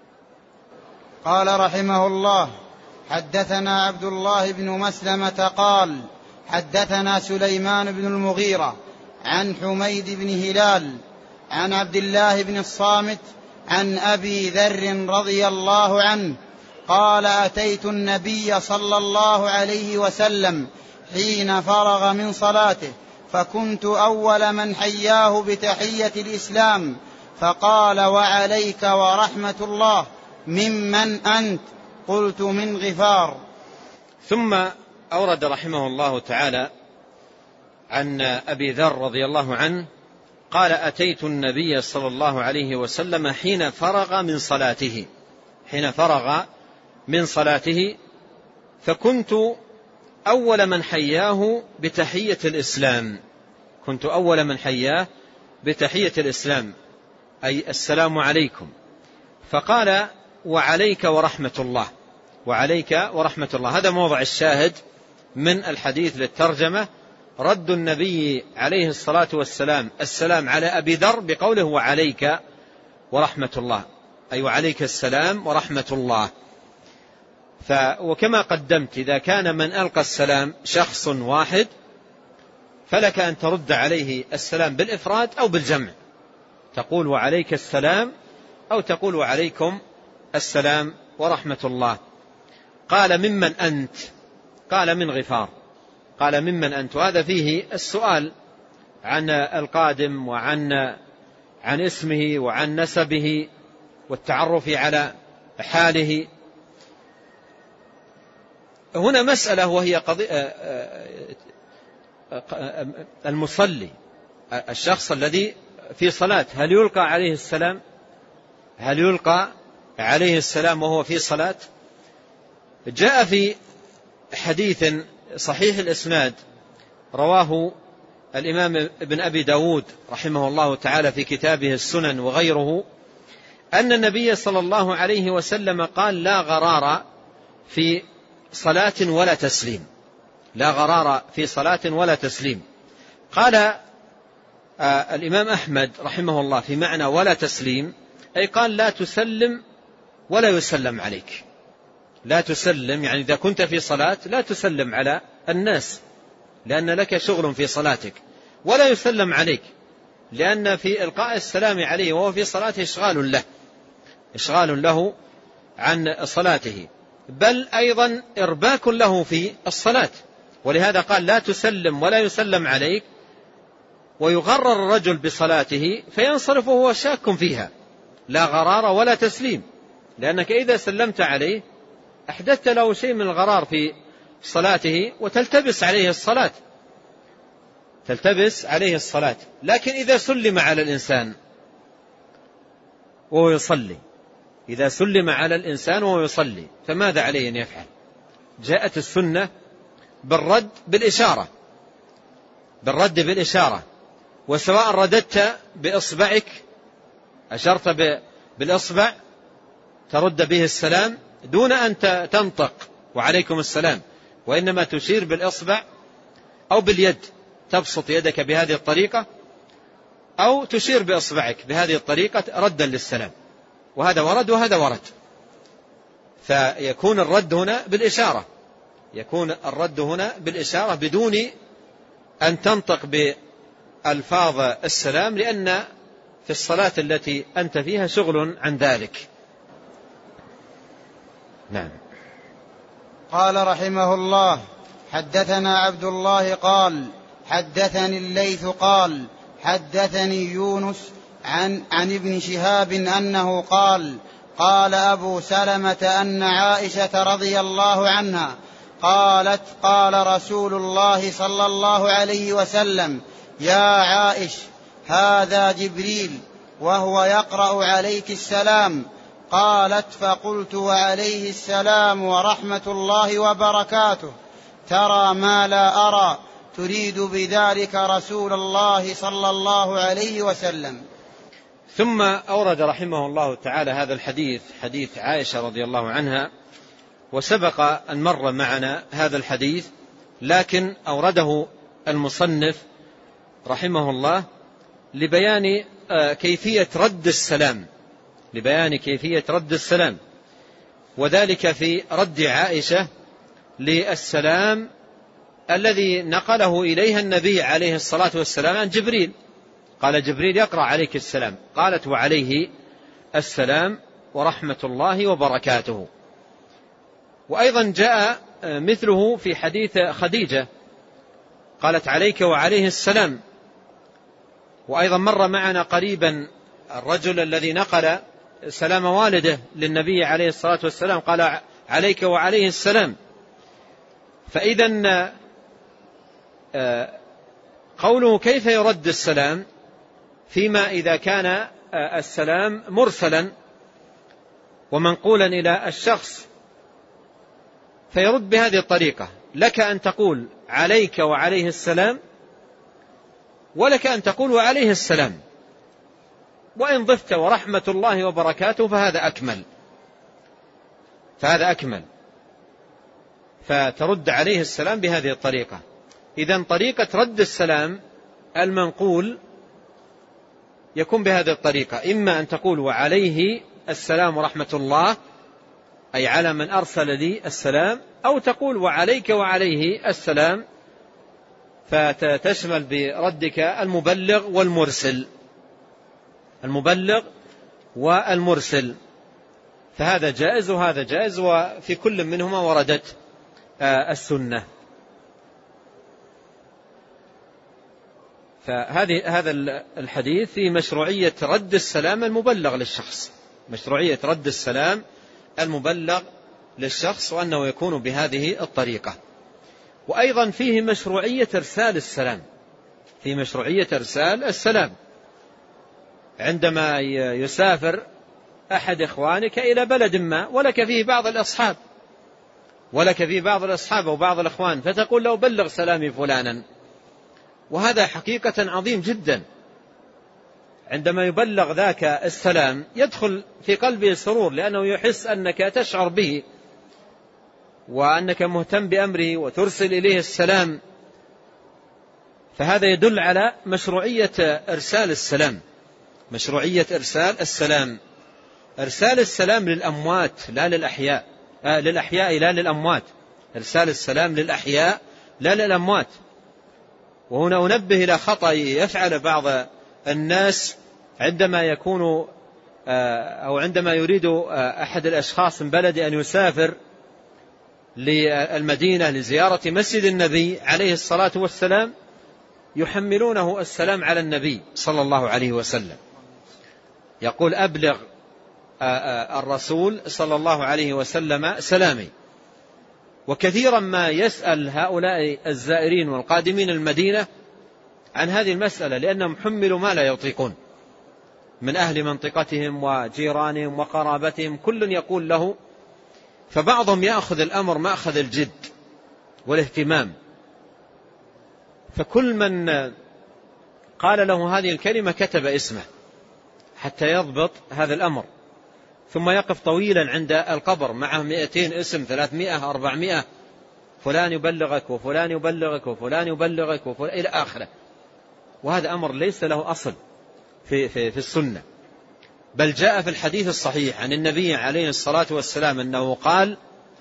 قال رحمه الله حدثنا عبد الله بن مسلمة قال حدثنا سليمان بن المغيرة عن حميد بن هلال عن عبد الله بن الصامت عن أبي ذر رضي الله عنه قال أتيت النبي صلى الله عليه وسلم حين فرغ من صلاته، فكنت أول من حياه بتحية الإسلام، فقال وعليك ورحمة الله، ممن أنت؟ قلت من غفار. ثم أورد رحمه الله تعالى عن أبي ذر رضي الله عنه قال أتيت النبي صلى الله عليه وسلم حين فرغ من صلاته، حين فرغ من صلاته فكنت أول من حياه بتحية الإسلام، كنت أول من حياه بتحية الإسلام أي السلام عليكم، فقال وعليك ورحمة الله، وعليك ورحمة الله. هذا موضع الشاهد من الحديث للترجمة، رد النبي عليه الصلاة والسلام السلام على أبي ذر بقوله وعليك ورحمة الله، أي وعليك السلام ورحمة الله. ف وكما قدمت إذا كان من ألقى السلام شخص واحد فلك أن ترد عليه السلام بالإفراد أو بالجمع، تقول وعليك السلام أو تقول وعليكم السلام ورحمة الله. قال ممن أنت؟ قال من غفار. قال ممن أنت، وهذا فيه السؤال عن القادم وعن عن اسمه وعن نسبه والتعرف على حاله. هنا مسألة وهي قضية المصلي، الشخص الذي في صلاة، هل يلقى عليه السلام؟ هل يلقى عليه السلام وهو في صلاة؟ جاء في حديث صحيح الإسناد رواه الإمام ابن أبي داود رحمه الله تعالى في كتابه السنن وغيره، أن النبي صلى الله عليه وسلم قال لا غرار في صلاة ولا تسليم، لا غرار في صلاة ولا تسليم. قال آه الإمام أحمد رحمه الله في معنى ولا تسليم، أي قال لا تسلم ولا يسلم عليك، لا تسلم يعني إذا كنت في صلاة لا تسلم على الناس لأن لك شغل في صلاتك، ولا يسلم عليك لأن في إلقاء السلام عليه وهو في صلاته إشغال له، إشغال له عن صلاته، بل أيضا إرباك له في الصلاة. ولهذا قال لا تسلم ولا يسلم عليك، ويغرر الرجل بصلاته فينصرف وهو شاك فيها، لا غرار ولا تسليم، لأنك إذا سلمت عليه أحدثت له شيء من الغرار في صلاته وتلتبس عليه الصلاة، تلتبس عليه الصلاة. لكن إذا سلم على الإنسان وهو يصلي، إذا سلم على الإنسان وهو يصلي فماذا عليه أن يفعل؟ جاءت السنة بالرد بالإشارة بالرد بالإشارة وسواء رددت بإصبعك أشرت بالإصبع ترد به السلام دون أن تنطق وعليكم السلام، وإنما تشير بالإصبع أو باليد، تبسط يدك بهذه الطريقة أو تشير بإصبعك بهذه الطريقة ردا للسلام، وهذا ورد وهذا ورد. فيكون الرد هنا بالإشارة يكون الرد هنا بالإشارة بدون أن تنطق بألفاظ السلام، لأن في الصلاة التي أنت فيها شغل عن ذلك. نعم. قال رحمه الله: حدثنا عبد الله قال حدثني الليث قال حدثني يونس عن, عن ابن شهاب أنه قال قال أبو سلمة أن عائشة رضي الله عنها قالت قال رسول الله صلى الله عليه وسلم: يا عائش، هذا جبريل وهو يقرأ عليك السلام. قالت: فقلت: وعليه السلام ورحمة الله وبركاته، ترى ما لا أرى، تريد بذلك رسول الله صلى الله عليه وسلم. ثم أورد رحمه الله تعالى هذا الحديث، حديث عائشة رضي الله عنها، وسبق أن مر معنا هذا الحديث، لكن أورده المصنف رحمه الله لبيان كيفية رد السلام لبيان كيفية رد السلام وذلك في رد عائشة للسلام الذي نقله إليها النبي عليه الصلاة والسلام عن جبريل. قال: جبريل يقرأ عليك السلام. قالت: وعليه السلام ورحمة الله وبركاته. وأيضا جاء مثله في حديث خديجة، قالت: عليك وعليه السلام. وأيضا مر معنا قريبا الرجل الذي نقل سلام والده للنبي عليه الصلاة والسلام، قال: عليك وعليه السلام. فإذا قوله كيف يرد السلام فيما إذا كان السلام مرسلا ومنقولا إلى الشخص، فيرد بهذه الطريقة: لك أن تقول عليك وعليه السلام، ولك أن تقول وعليه السلام، وإن ضفت ورحمة الله وبركاته فهذا أكمل فهذا أكمل فترد عليه السلام بهذه الطريقة. إذن طريقة رد السلام المنقول يكون بهذه الطريقة: إما أن تقول وعليه السلام ورحمة الله، أي على من أرسل لي السلام، أو تقول وعليك وعليه السلام، فتشمل بردك المبلغ والمرسل المبلغ والمرسل فهذا جائز وهذا جائز، وفي كل منهما وردت السنة. فهذه هذا الحديث في مشروعية رد السلام المبلغ للشخص مشروعية رد السلام المبلغ للشخص وأنه يكون بهذه الطريقة. وأيضا فيه مشروعية إرسال السلام في مشروعية إرسال السلام عندما يسافر أحد إخوانك إلى بلد ما ولك فيه بعض الأصحاب ولك فيه بعض الأصحاب وبعض الإخوان، فتقول له: بلغ سلامي فلانا. وهذا حقيقة عظيم جدا. عندما يبلغ ذاك السلام يدخل في قلبه سرور، لأنه يحس أنك تشعر به وأنك مهتم بأمره وترسل إليه السلام. فهذا يدل على مشروعية إرسال السلام مشروعية إرسال السلام إرسال السلام للأموات لا للأحياء آه للأحياء لا للأموات إرسال السلام للأحياء لا للأموات. وهنا أنبه إلى خطأ يفعل بعض الناس عندما يكون أو عندما يريد أحد الأشخاص من بلد أن يسافر للمدينة لزيارة مسجد النبي عليه الصلاة والسلام، يحملونه السلام على النبي صلى الله عليه وسلم، يقول: أبلغ الرسول صلى الله عليه وسلم سلامي. وكثيرا ما يسأل هؤلاء الزائرين والقادمين المدينة عن هذه المسألة، لأنهم حملوا ما لا يطيقون من أهل منطقتهم وجيرانهم وقرابتهم، كل يقول له. فبعضهم يأخذ الأمر مأخذ الجد، والاهتمام. فكل من قال له هذه الكلمة كتب اسمه حتى يضبط هذا الأمر، ثم يقف طويلا عند القبر معه مئتين اسم، ثلاثمائة، أربعمائة، فلان يبلغك وفلان يبلغك وفلان يبلغك وفلان إلى آخره. وهذا أمر ليس له أصل في, في, في السنة، بل جاء في الحديث الصحيح عن النبي عليه الصلاة والسلام أنه قال: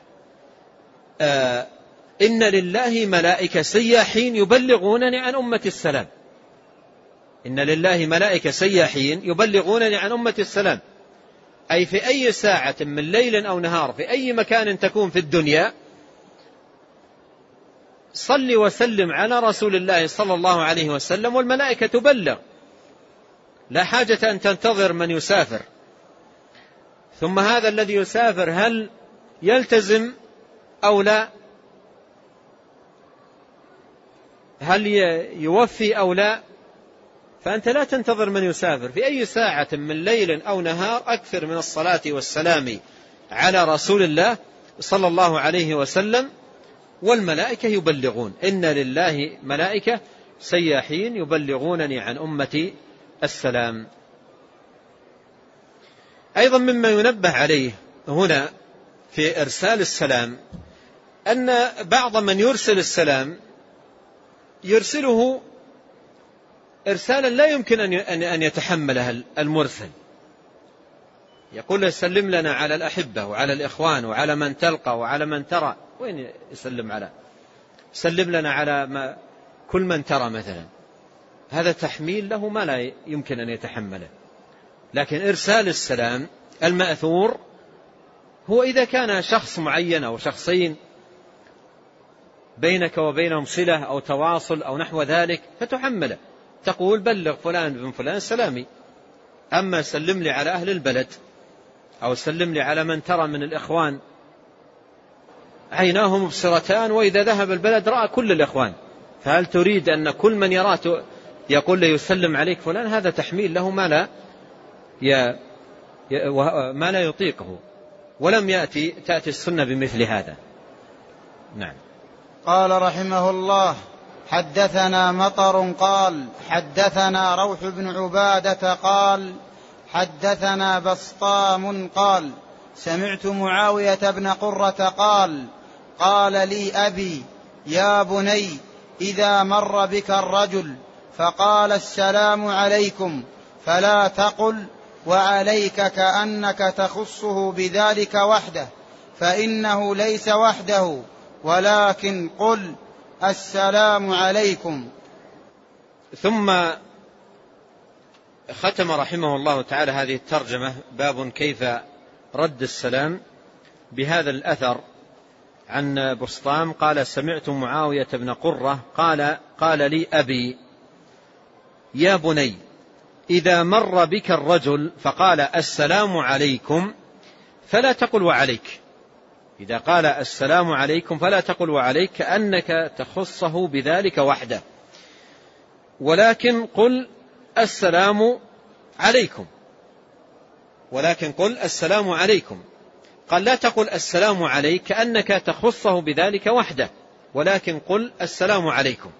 آه إن لله ملائكة سياحين يبلغونني عن أمة السلام. إن لله ملائكة سياحين يبلغونني عن أمة السلام، أي في أي ساعة من ليل أو نهار في أي مكان تكون في الدنيا صل وسلم على رسول الله صلى الله عليه وسلم والملائكة تبلغ، لا حاجة أن تنتظر من يسافر. ثم هذا الذي يسافر هل يلتزم أو لا؟ هل يوفي أو لا؟ فأنت لا تنتظر من يسافر، في أي ساعة من ليل أو نهار أكثر من الصلاة والسلام على رسول الله صلى الله عليه وسلم والملائكة يبلغون. إن لله ملائكة سياحين يبلغونني عن أمتي السلام. أيضا مما ينبه عليه هنا في إرسال السلام أن بعض من يرسل السلام يرسله إرسالا لا يمكن أن يتحمله المرسل. يقول له: سلم لنا على الأحبة وعلى الإخوان وعلى من تلقى وعلى من ترى. وين يسلم على؟ سلم لنا على ما كل من ترى مثلا. هذا تحميل له ما لا يمكن أن يتحمله. لكن إرسال السلام المأثور هو إذا كان شخص معين أو شخصين بينك وبينهم صلة أو تواصل أو نحو ذلك فتحمله، تقول: بلغ فلان بن فلان سلامي. أما سلم لي على أهل البلد أو سلم لي على من ترى من الإخوان عيناه مبصرتان وإذا ذهب البلد رأى كل الإخوان، فهل تريد أن كل من يراه يقول له يسلم عليك فلان؟ هذا تحميل له ما لا ما لا يطيقه، ولم يأتي تأتي السنة بمثل هذا. نعم. قال رحمه الله: حدثنا مطر قال حدثنا روح بن عبادة قال حدثنا بسطام قال سمعت معاوية بن قرة قال قال لي أبي: يا بني، إذا مر بك الرجل فقال السلام عليكم فلا تقل وعليك كأنك تخصه بذلك وحده، فإنه ليس وحده، ولكن قل السلام عليكم. ثم ختم رحمه الله تعالى هذه الترجمة باب كيف رد السلام بهذا الأثر عن بسطام قال: سمعت معاوية بن قرة قال قال لي أبي: يا بني، إذا مر بك الرجل فقال السلام عليكم فلا تقل وعليك. إذا قال السلام عليكم فلا تقل وعليك كأنك تخصه بذلك وحده، ولكن قل السلام عليكم. ولكن قل السلام عليكم. قال: لا تقل السلام عليك كأنك تخصه بذلك وحده، ولكن قل السلام عليكم.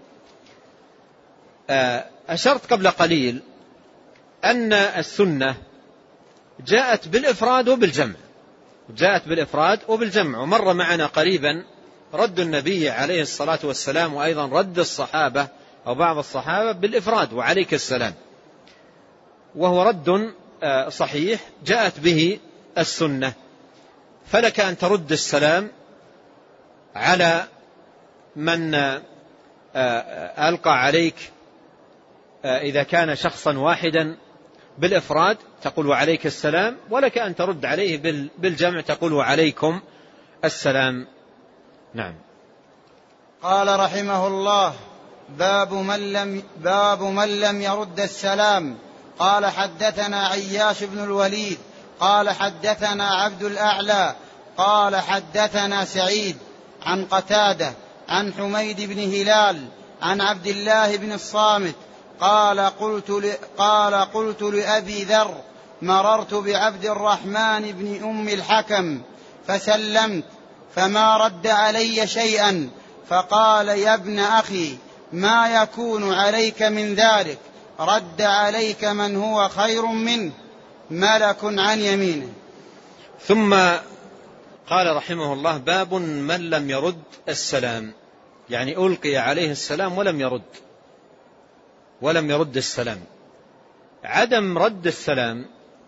أشرت قبل قليل أن السنة جاءت بالإفراد وبالجمع، جاءت بالإفراد وبالجمع. ومر معنا قريبا رد النبي عليه الصلاة والسلام وأيضا رد الصحابة أو بعض الصحابة بالإفراد وعليك السلام، وهو رد صحيح جاءت به السنة. فلك أن ترد السلام على من ألقى عليك إذا كان شخصا واحدا بالإفراد تقول وعليك السلام، ولك أن ترد عليه بالجمع تقول وعليكم السلام. نعم. قال رحمه الله: باب من لم, باب من لم يرد السلام. قال حدثنا عياش بن الوليد قال حدثنا عبد الأعلى قال حدثنا سعيد عن قتادة عن حميد بن هلال عن عبد الله بن الصامت قال قلت, ل... قال قلت لأبي ذر: مررت بعبد الرحمن بن أم الحكم فسلمت فما رد علي شيئا، فقال يا ابن أخي ما يكون عليك من ذلك، رد عليك من هو خير منه، ملك عن يمينه. ثم قال رحمه الله: باب من لم يرد السلام، يعني ألقي عليه السلام ولم يرد ولم يرد السلام. عدم رد السلام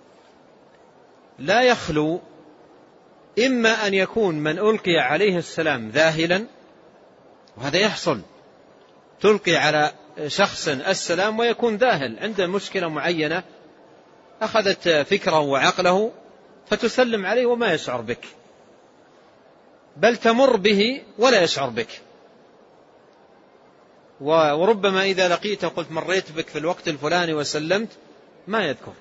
لا يخلو إما أن يكون من ألقي عليه السلام ذاهلا، وهذا يحصل، تلقي على شخص السلام ويكون ذاهل، عنده مشكلة معينة أخذت فكره وعقله فتسلم عليه وما يشعر بك، بل تمر به ولا يشعر بك. وربما إذا لقيته قلت مريت بك في الوقت الفلاني وسلمت ما يذكر.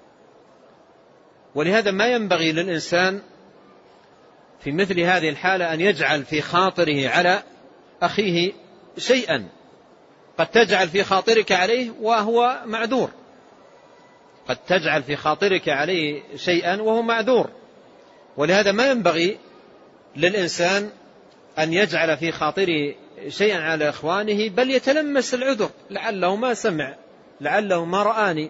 ولهذا ما ينبغي للإنسان في مثل هذه الحالة أن يجعل في خاطره على أخيه شيئا، قد تجعل في خاطرك عليه وهو معذور، قد تجعل في خاطرك عليه شيئا وهو معذور. ولهذا ما ينبغي للإنسان أن يجعل في خاطره شيئا على إخوانه، بل يتلمس العذر، لعله ما سمع، لعله ما رآني.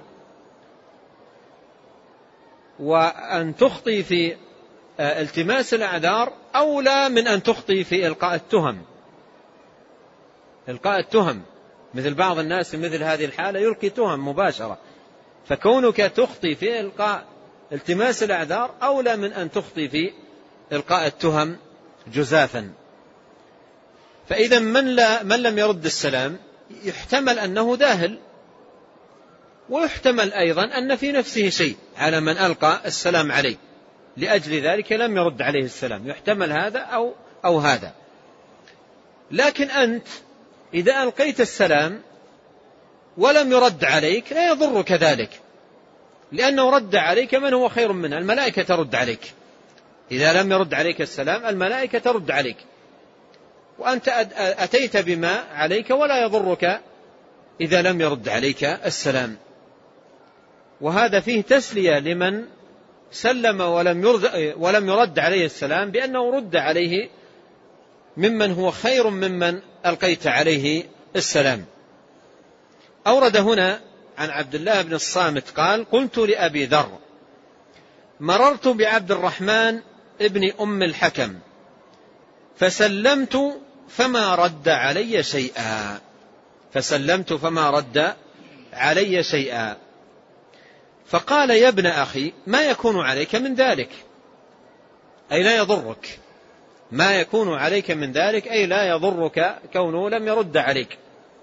وأن تخطي في التماس الأعذار أولى من أن تخطي في إلقاء التهم. إلقاء التهم، مثل بعض الناس في مثل هذه الحالة يلقي تهم مباشرة، فكونك تخطي في إلقاء التماس الأعذار أولى من أن تخطي في إلقاء التهم جزافا. فإذا من, لا من لم يرد السلام يحتمل أنه ذاهل، ويحتمل أيضا أن في نفسه شيء على من ألقى السلام عليه، لأجل ذلك لم يرد عليه السلام، يحتمل هذا أو, أو هذا. لكن أنت إذا ألقيت السلام ولم يرد عليك لا يضرك ذلك، لأنه رد عليك من هو خير منه، الملائكة ترد عليك. إذا لم يرد عليك السلام الملائكة ترد عليك، وأنت أتيت بما عليك ولا يضرك إذا لم يرد عليك السلام. وهذا فيه تسلية لمن سلم ولم يرد, ولم يرد عليه السلام، بأنه رد عليه ممن هو خير ممن ألقيت عليه السلام. أورد هنا عن عبد الله بن الصامت قال: قلت لأبي ذر: مررت بعبد الرحمن ابن أم الحكم فسلمت فما رد علي شيئا فسلمت فما رد علي شيئا فقال: يا ابن أخي ما يكون عليك من ذلك، أي لا يضرك، ما يكون عليك من ذلك أي لا يضرك كونه لم يرد عليك.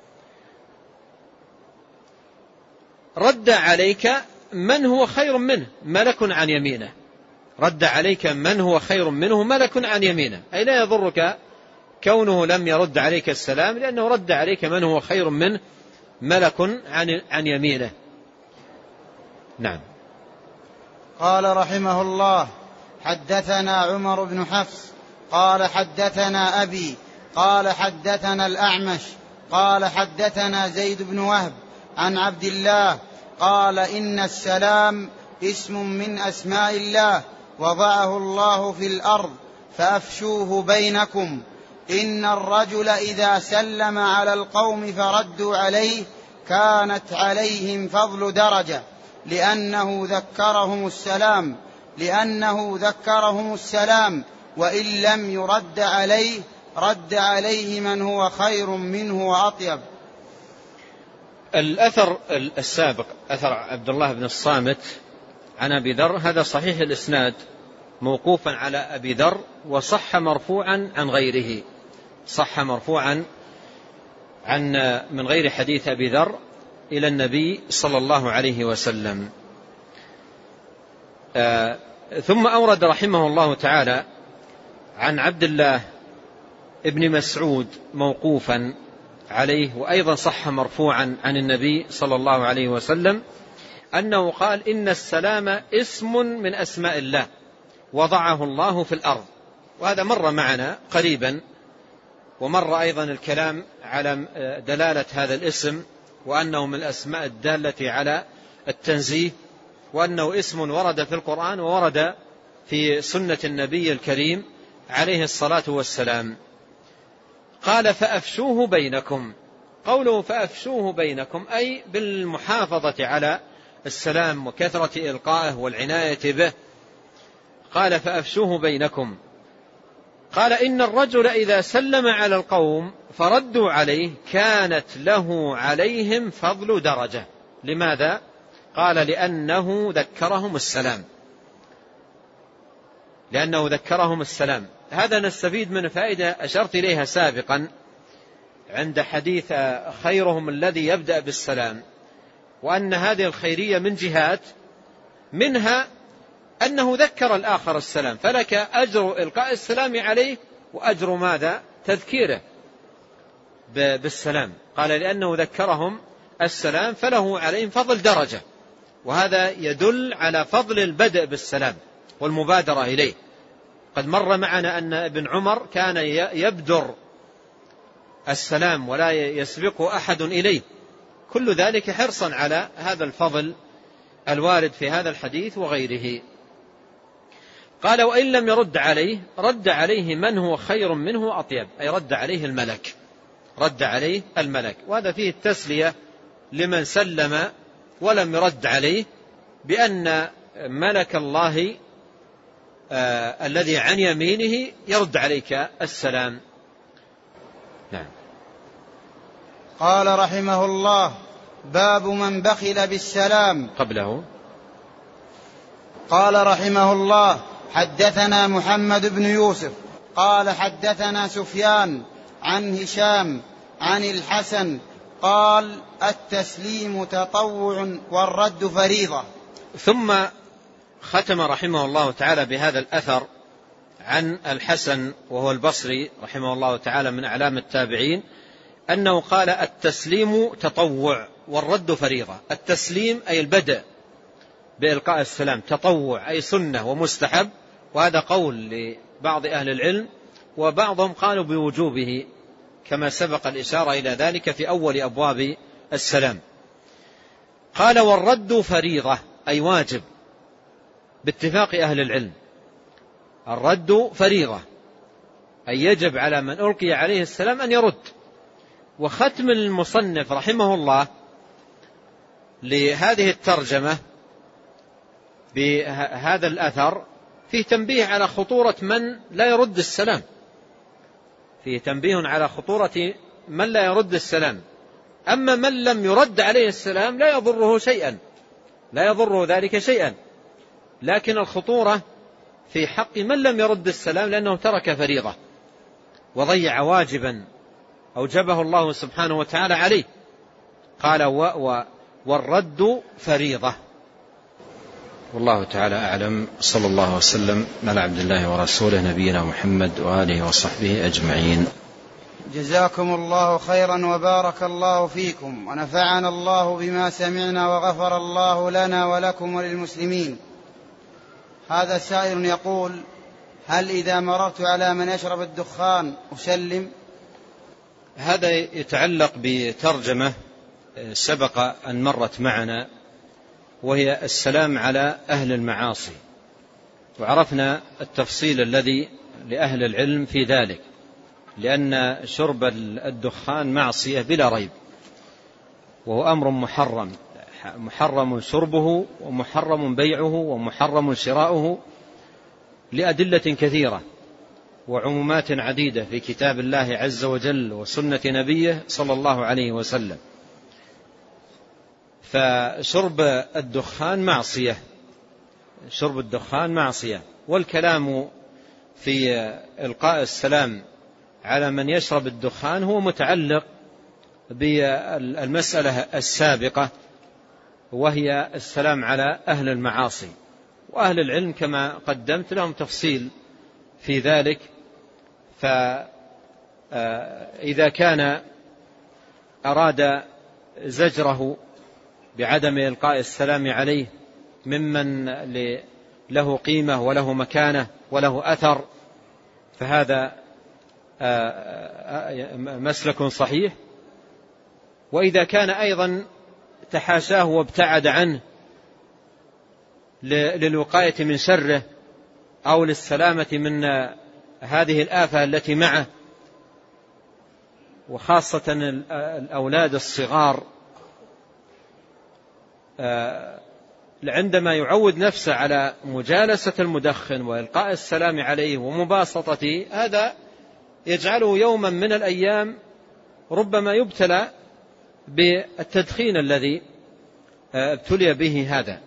رد عليك من هو خير منه، ملك عن يمينه. رد عليك من هو خير منه، ملك عن يمينه، أي لا يضرك كونه لم يرد عليك السلام، لأنه رد عليك من هو خير منه، ملك عن, عن يمينه. نعم. قال رحمه الله: حدثنا عمر بن حفص قال حدثنا أبي قال حدثنا الأعمش قال حدثنا زيد بن وهب عن عبد الله قال: إن السلام اسم من أسماء الله وضعه الله في الأرض فأفشوه بينكم. إن الرجل إذا سلم على القوم فردوا عليه كانت عليهم فضل درجة، لأنه ذكرهم السلام لأنه ذكرهم السلام وإن لم يرد عليه رد عليه من هو خير منه وأطيب. الأثر السابق أثر عبد الله بن الصامت عن أبي ذر هذا صحيح الإسناد موقوفا على أبي ذر، وصح مرفوعا عن غيره، صح مرفوعا عن من غير حديث أبي ذر إلى النبي صلى الله عليه وسلم. آه ثم أورد رحمه الله تعالى عن عبد الله ابن مسعود موقوفا عليه، وأيضا صح مرفوعا عن النبي صلى الله عليه وسلم أنه قال: إن السلام اسم من أسماء الله وضعه الله في الأرض. وهذا مر معنا قريبا، ومر أيضا الكلام على دلالة هذا الاسم، وأنه من الأسماء الدالة على التنزيه، وأنه اسم ورد في القرآن وورد في سنة النبي الكريم عليه الصلاة والسلام. قال فأفشوه بينكم. قوله فأفشوه بينكم أي بالمحافظة على السلام وكثرة إلقائه والعناية به. قال فأفشوه بينكم. قال إن الرجل إذا سلم على القوم فردوا عليه كانت له عليهم فضل درجة. لماذا؟ قال لأنه ذكرهم السلام، لأنه ذكرهم السلام. هذا نستفيد من فائدة أشرت إليها سابقا عند حديث خيرهم الذي يبدأ بالسلام، وأن هذه الخيرية من جهات، منها أنه ذكر الآخر السلام، فلك أجر إلقاء السلام عليه وأجر ماذا؟ تذكيره بالسلام. قال لأنه ذكرهم السلام فله عليهم فضل درجة، وهذا يدل على فضل البدء بالسلام والمبادرة إليه. قد مر معنا أن ابن عمر كان يبدر السلام ولا يسبق أحد إليه، كل ذلك حرصا على هذا الفضل الوارد في هذا الحديث وغيره. قال وإن لم يرد عليه رد عليه من هو خير منه وأطيب، أي رد عليه الملك، رد عليه الملك. وهذا فيه التسلية لمن سلم ولم يرد عليه، بأن ملك الله آه الذي عن يمينه يرد عليك السلام. نعم. قال رحمه الله باب من بخل بالسلام. قبله قال رحمه الله حدثنا محمد بن يوسف قال حدثنا سفيان عن هشام عن الحسن قال التسليم تطوع والرد فريضة. ثم ختم رحمه الله تعالى بهذا الأثر عن الحسن وهو البصري رحمه الله تعالى من أعلام التابعين، أنه قال التسليم تطوع والرد فريضة. التسليم أي البدء بإلقاء السلام، تطوع أي سنة ومستحب، وهذا قول لبعض أهل العلم، وبعضهم قالوا بوجوبه كما سبق الإشارة إلى ذلك في أول أبواب السلام. قال والرد فريضة أي واجب باتفاق أهل العلم. الرد فريضة أي يجب على من ألقي عليه السلام أن يرد. وختم المصنف رحمه الله لهذه الترجمة بهذا الأثر فيه تنبيه على خطورة من لا يرد السلام، فيه تنبيه على خطورة من لا يرد السلام. أما من لم يرد عليه السلام لا يضره شيئا، لا يضره ذلك شيئا، لكن الخطورة في حق من لم يرد السلام لأنه ترك فريضة وضيع واجبا أوجبه الله سبحانه وتعالى عليه. قال و و والرد فريضة. والله تعالى أعلم. صلى الله وسلم على عبد الله ورسوله نبينا محمد وآله وصحبه أجمعين. جزاكم الله خيرا وبارك الله فيكم ونفعنا الله بما سمعنا وغفر الله لنا ولكم وللمسلمين. هذا سائل يقول هل إذا مررت على من يشرب الدخان أسلم؟ هذا يتعلق بترجمة سبق أن مرت معنا، وهي السلام على أهل المعاصي، وعرفنا التفصيل الذي لأهل العلم في ذلك، لأن شرب الدخان معصية بلا ريب، وهو أمر محرم، محرم شربه ومحرم بيعه ومحرم شراؤه لأدلة كثيرة وعمومات عديدة في كتاب الله عز وجل وسنة نبيه صلى الله عليه وسلم. فشرب الدخان معصية، شرب الدخان معصية. والكلام في إلقاء السلام على من يشرب الدخان هو متعلق بالمسألة السابقة، وهي السلام على أهل المعاصي. وأهل العلم كما قدمت لهم تفصيل في ذلك. فإذا كان أراد زجره بعدم إلقاء السلام عليه ممن له قيمة وله مكانة وله أثر، فهذا مسلك صحيح. وإذا كان أيضا تحاشاه وابتعد عنه للوقاية من شره أو للسلامة من هذه الآفة التي معه، وخاصة الأولاد الصغار عندما يعود نفسه على مجالسة المدخن وإلقاء السلام عليه ومباسطته، هذا يجعله يوما من الأيام ربما يبتلى بالتدخين الذي ابتلي به هذا.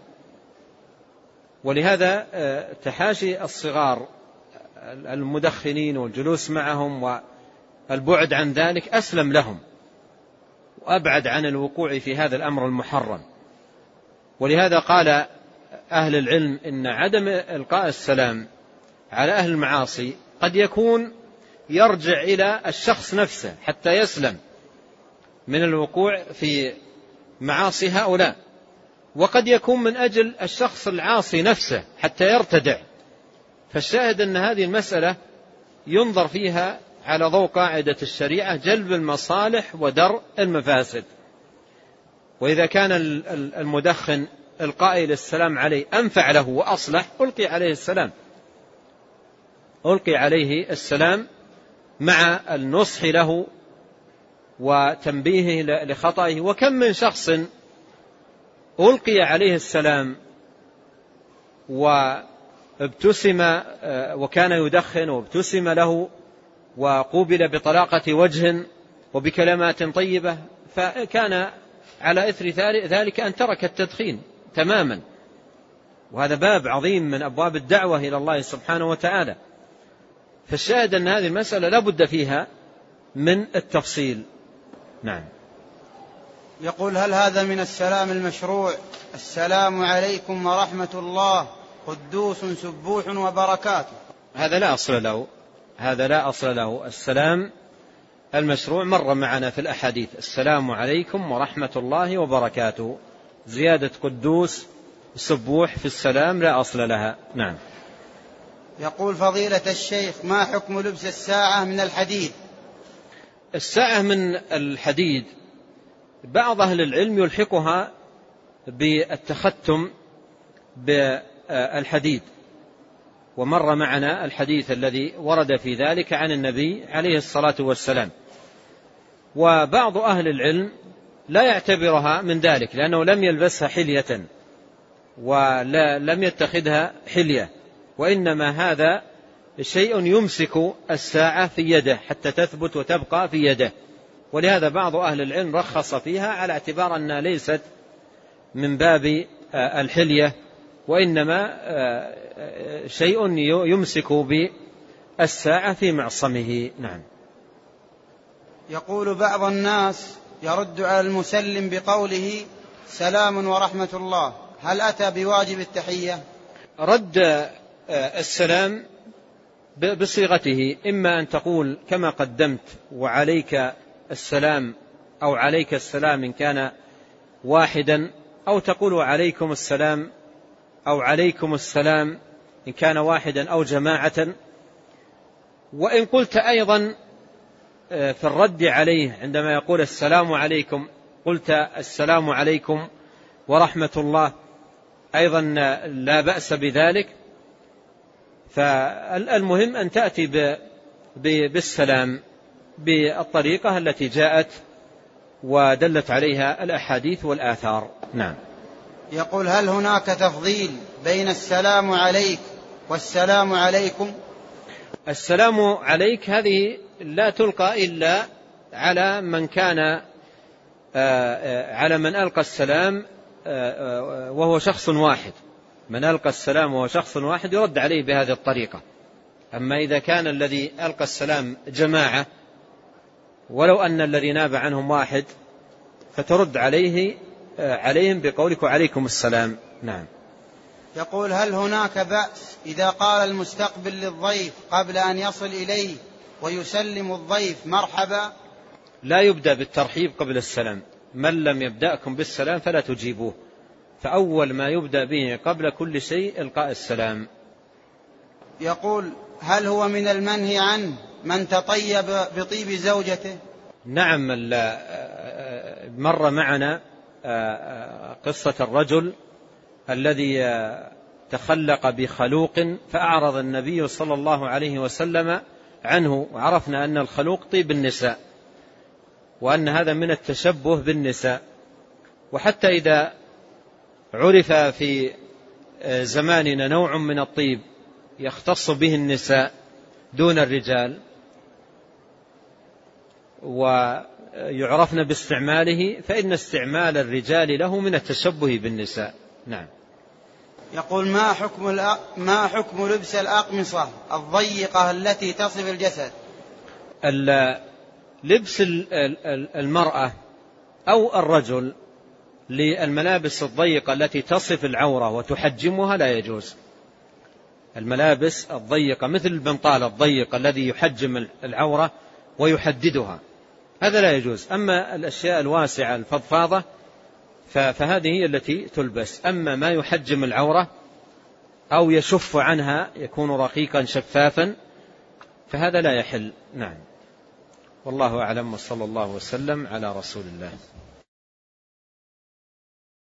ولهذا تحاشي الصغار المدخنين والجلوس معهم والبعد عن ذلك أسلم لهم وأبعد عن الوقوع في هذا الأمر المحرم. ولهذا قال أهل العلم إن عدم إلقاء السلام على أهل المعاصي قد يكون يرجع إلى الشخص نفسه حتى يسلم من الوقوع في معاصي هؤلاء، وقد يكون من أجل الشخص العاصي نفسه حتى يرتدع. فالشاهد أن هذه المسألة ينظر فيها على ضوء قاعدة الشريعة: جلب المصالح ودرء المفاسد. وإذا كان المدخن القائل السلام عليه أنفع له وأصلح، ألقي عليه السلام ألقي عليه السلام مع النصح له وتنبيهه لخطئه. وكم من شخص ألقي عليه السلام وابتسم وكان يدخن وابتسم له وقوبل بطلاقة وجه وبكلمات طيبة، فكان على إثر ذلك أن ترك التدخين تماما. وهذا باب عظيم من أبواب الدعوة إلى الله سبحانه وتعالى. فالشاهد أن هذه المسألة لا بد فيها من التفصيل. نعم. يقول: هل هذا من السلام المشروع؟ السلام عليكم ورحمة الله قدوس سبوح وبركاته. هذا لا أصل له هذا لا أصل له السلام المشروع مر معنا في الأحاديث: السلام عليكم ورحمة الله وبركاته. زيادة قدوس سبوح في السلام لا أصل لها. نعم. يقول: فضيلة الشيخ، ما حكم لبس الساعة من الحديد؟ الساعة من الحديد بعض أهل العلم يلحقها بالتختم بالحديد، ومر معنا الحديث الذي ورد في ذلك عن النبي عليه الصلاة والسلام. وبعض أهل العلم لا يعتبرها من ذلك لأنه لم يلبسها حلية ولم يتخذها حلية، وإنما هذا شيء يمسك الساعة في يده حتى تثبت وتبقى في يده. ولهذا بعض أهل العلم رخص فيها على اعتبار أنها ليست من باب الحلية، وإنما شيء يمسك بالساعة في معصمه. نعم. يقول: بعض الناس يرد على المسلم بقوله سلام ورحمة الله، هل أتى بواجب التحية؟ رد السلام بصيغته، إما أن تقول كما قدمت وعليك السلام أو عليك السلام إن كان واحدا، أو تقول عليكم السلام أو عليكم السلام إن كان واحدا أو جماعة. وإن قلت أيضا في الرد عليه عندما يقول السلام عليكم قلت السلام عليكم ورحمة الله أيضا لا بأس بذلك. فالمهم أن تأتي بالسلام بالطريقة التي جاءت ودلت عليها الأحاديث والآثار. نعم. يقول: هل هناك تفضيل بين السلام عليك والسلام عليكم؟ السلام عليك هذه لا تلقى إلا على من كان على من ألقى السلام وهو شخص واحد. من ألقى السلام وهو شخص واحد يرد عليه بهذه الطريقة. أما إذا كان الذي ألقى السلام جماعة ولو أن الذي ناب عنهم واحد فترد عليه عليهم بقولك وعليكم السلام. نعم. يقول: هل هناك بأس إذا قال المستقبل للضيف قبل أن يصل إليه ويسلم الضيف مرحبا؟ لا يبدأ بالترحيب قبل السلام. من لم يبدأكم بالسلام فلا تجيبوه، فأول ما يبدأ به قبل كل شيء إلقاء السلام. يقول: هل هو من المنهي عنه من تطيب بطيب زوجته؟ نعم. مر معنا قصة الرجل الذي تخلق بخلوق فأعرض النبي صلى الله عليه وسلم عنه، وعرفنا أن الخلوق طيب النساء، وأن هذا من التشبه بالنساء. وحتى إذا عرف في زماننا نوع من الطيب يختص به النساء دون الرجال ويعرفن باستعماله، فإن استعمال الرجال له من التشبه بالنساء. نعم. يقول: ما حكم ما حكم لبس الأقمصة الضيقة التي تصف الجسد؟ لبس المرأة أو الرجل للملابس الضيقة التي تصف العورة وتحجمها لا يجوز. الملابس الضيقة مثل البنطال الضيق الذي يحجم العورة ويحددها، هذا لا يجوز. أما الأشياء الواسعة الفضفاضة فهذه هي التي تلبس. أما ما يحجم العورة أو يشف عنها يكون رقيقا شفافا فهذا لا يحل. نعم. والله أعلم، وصلى الله وسلم على رسول الله.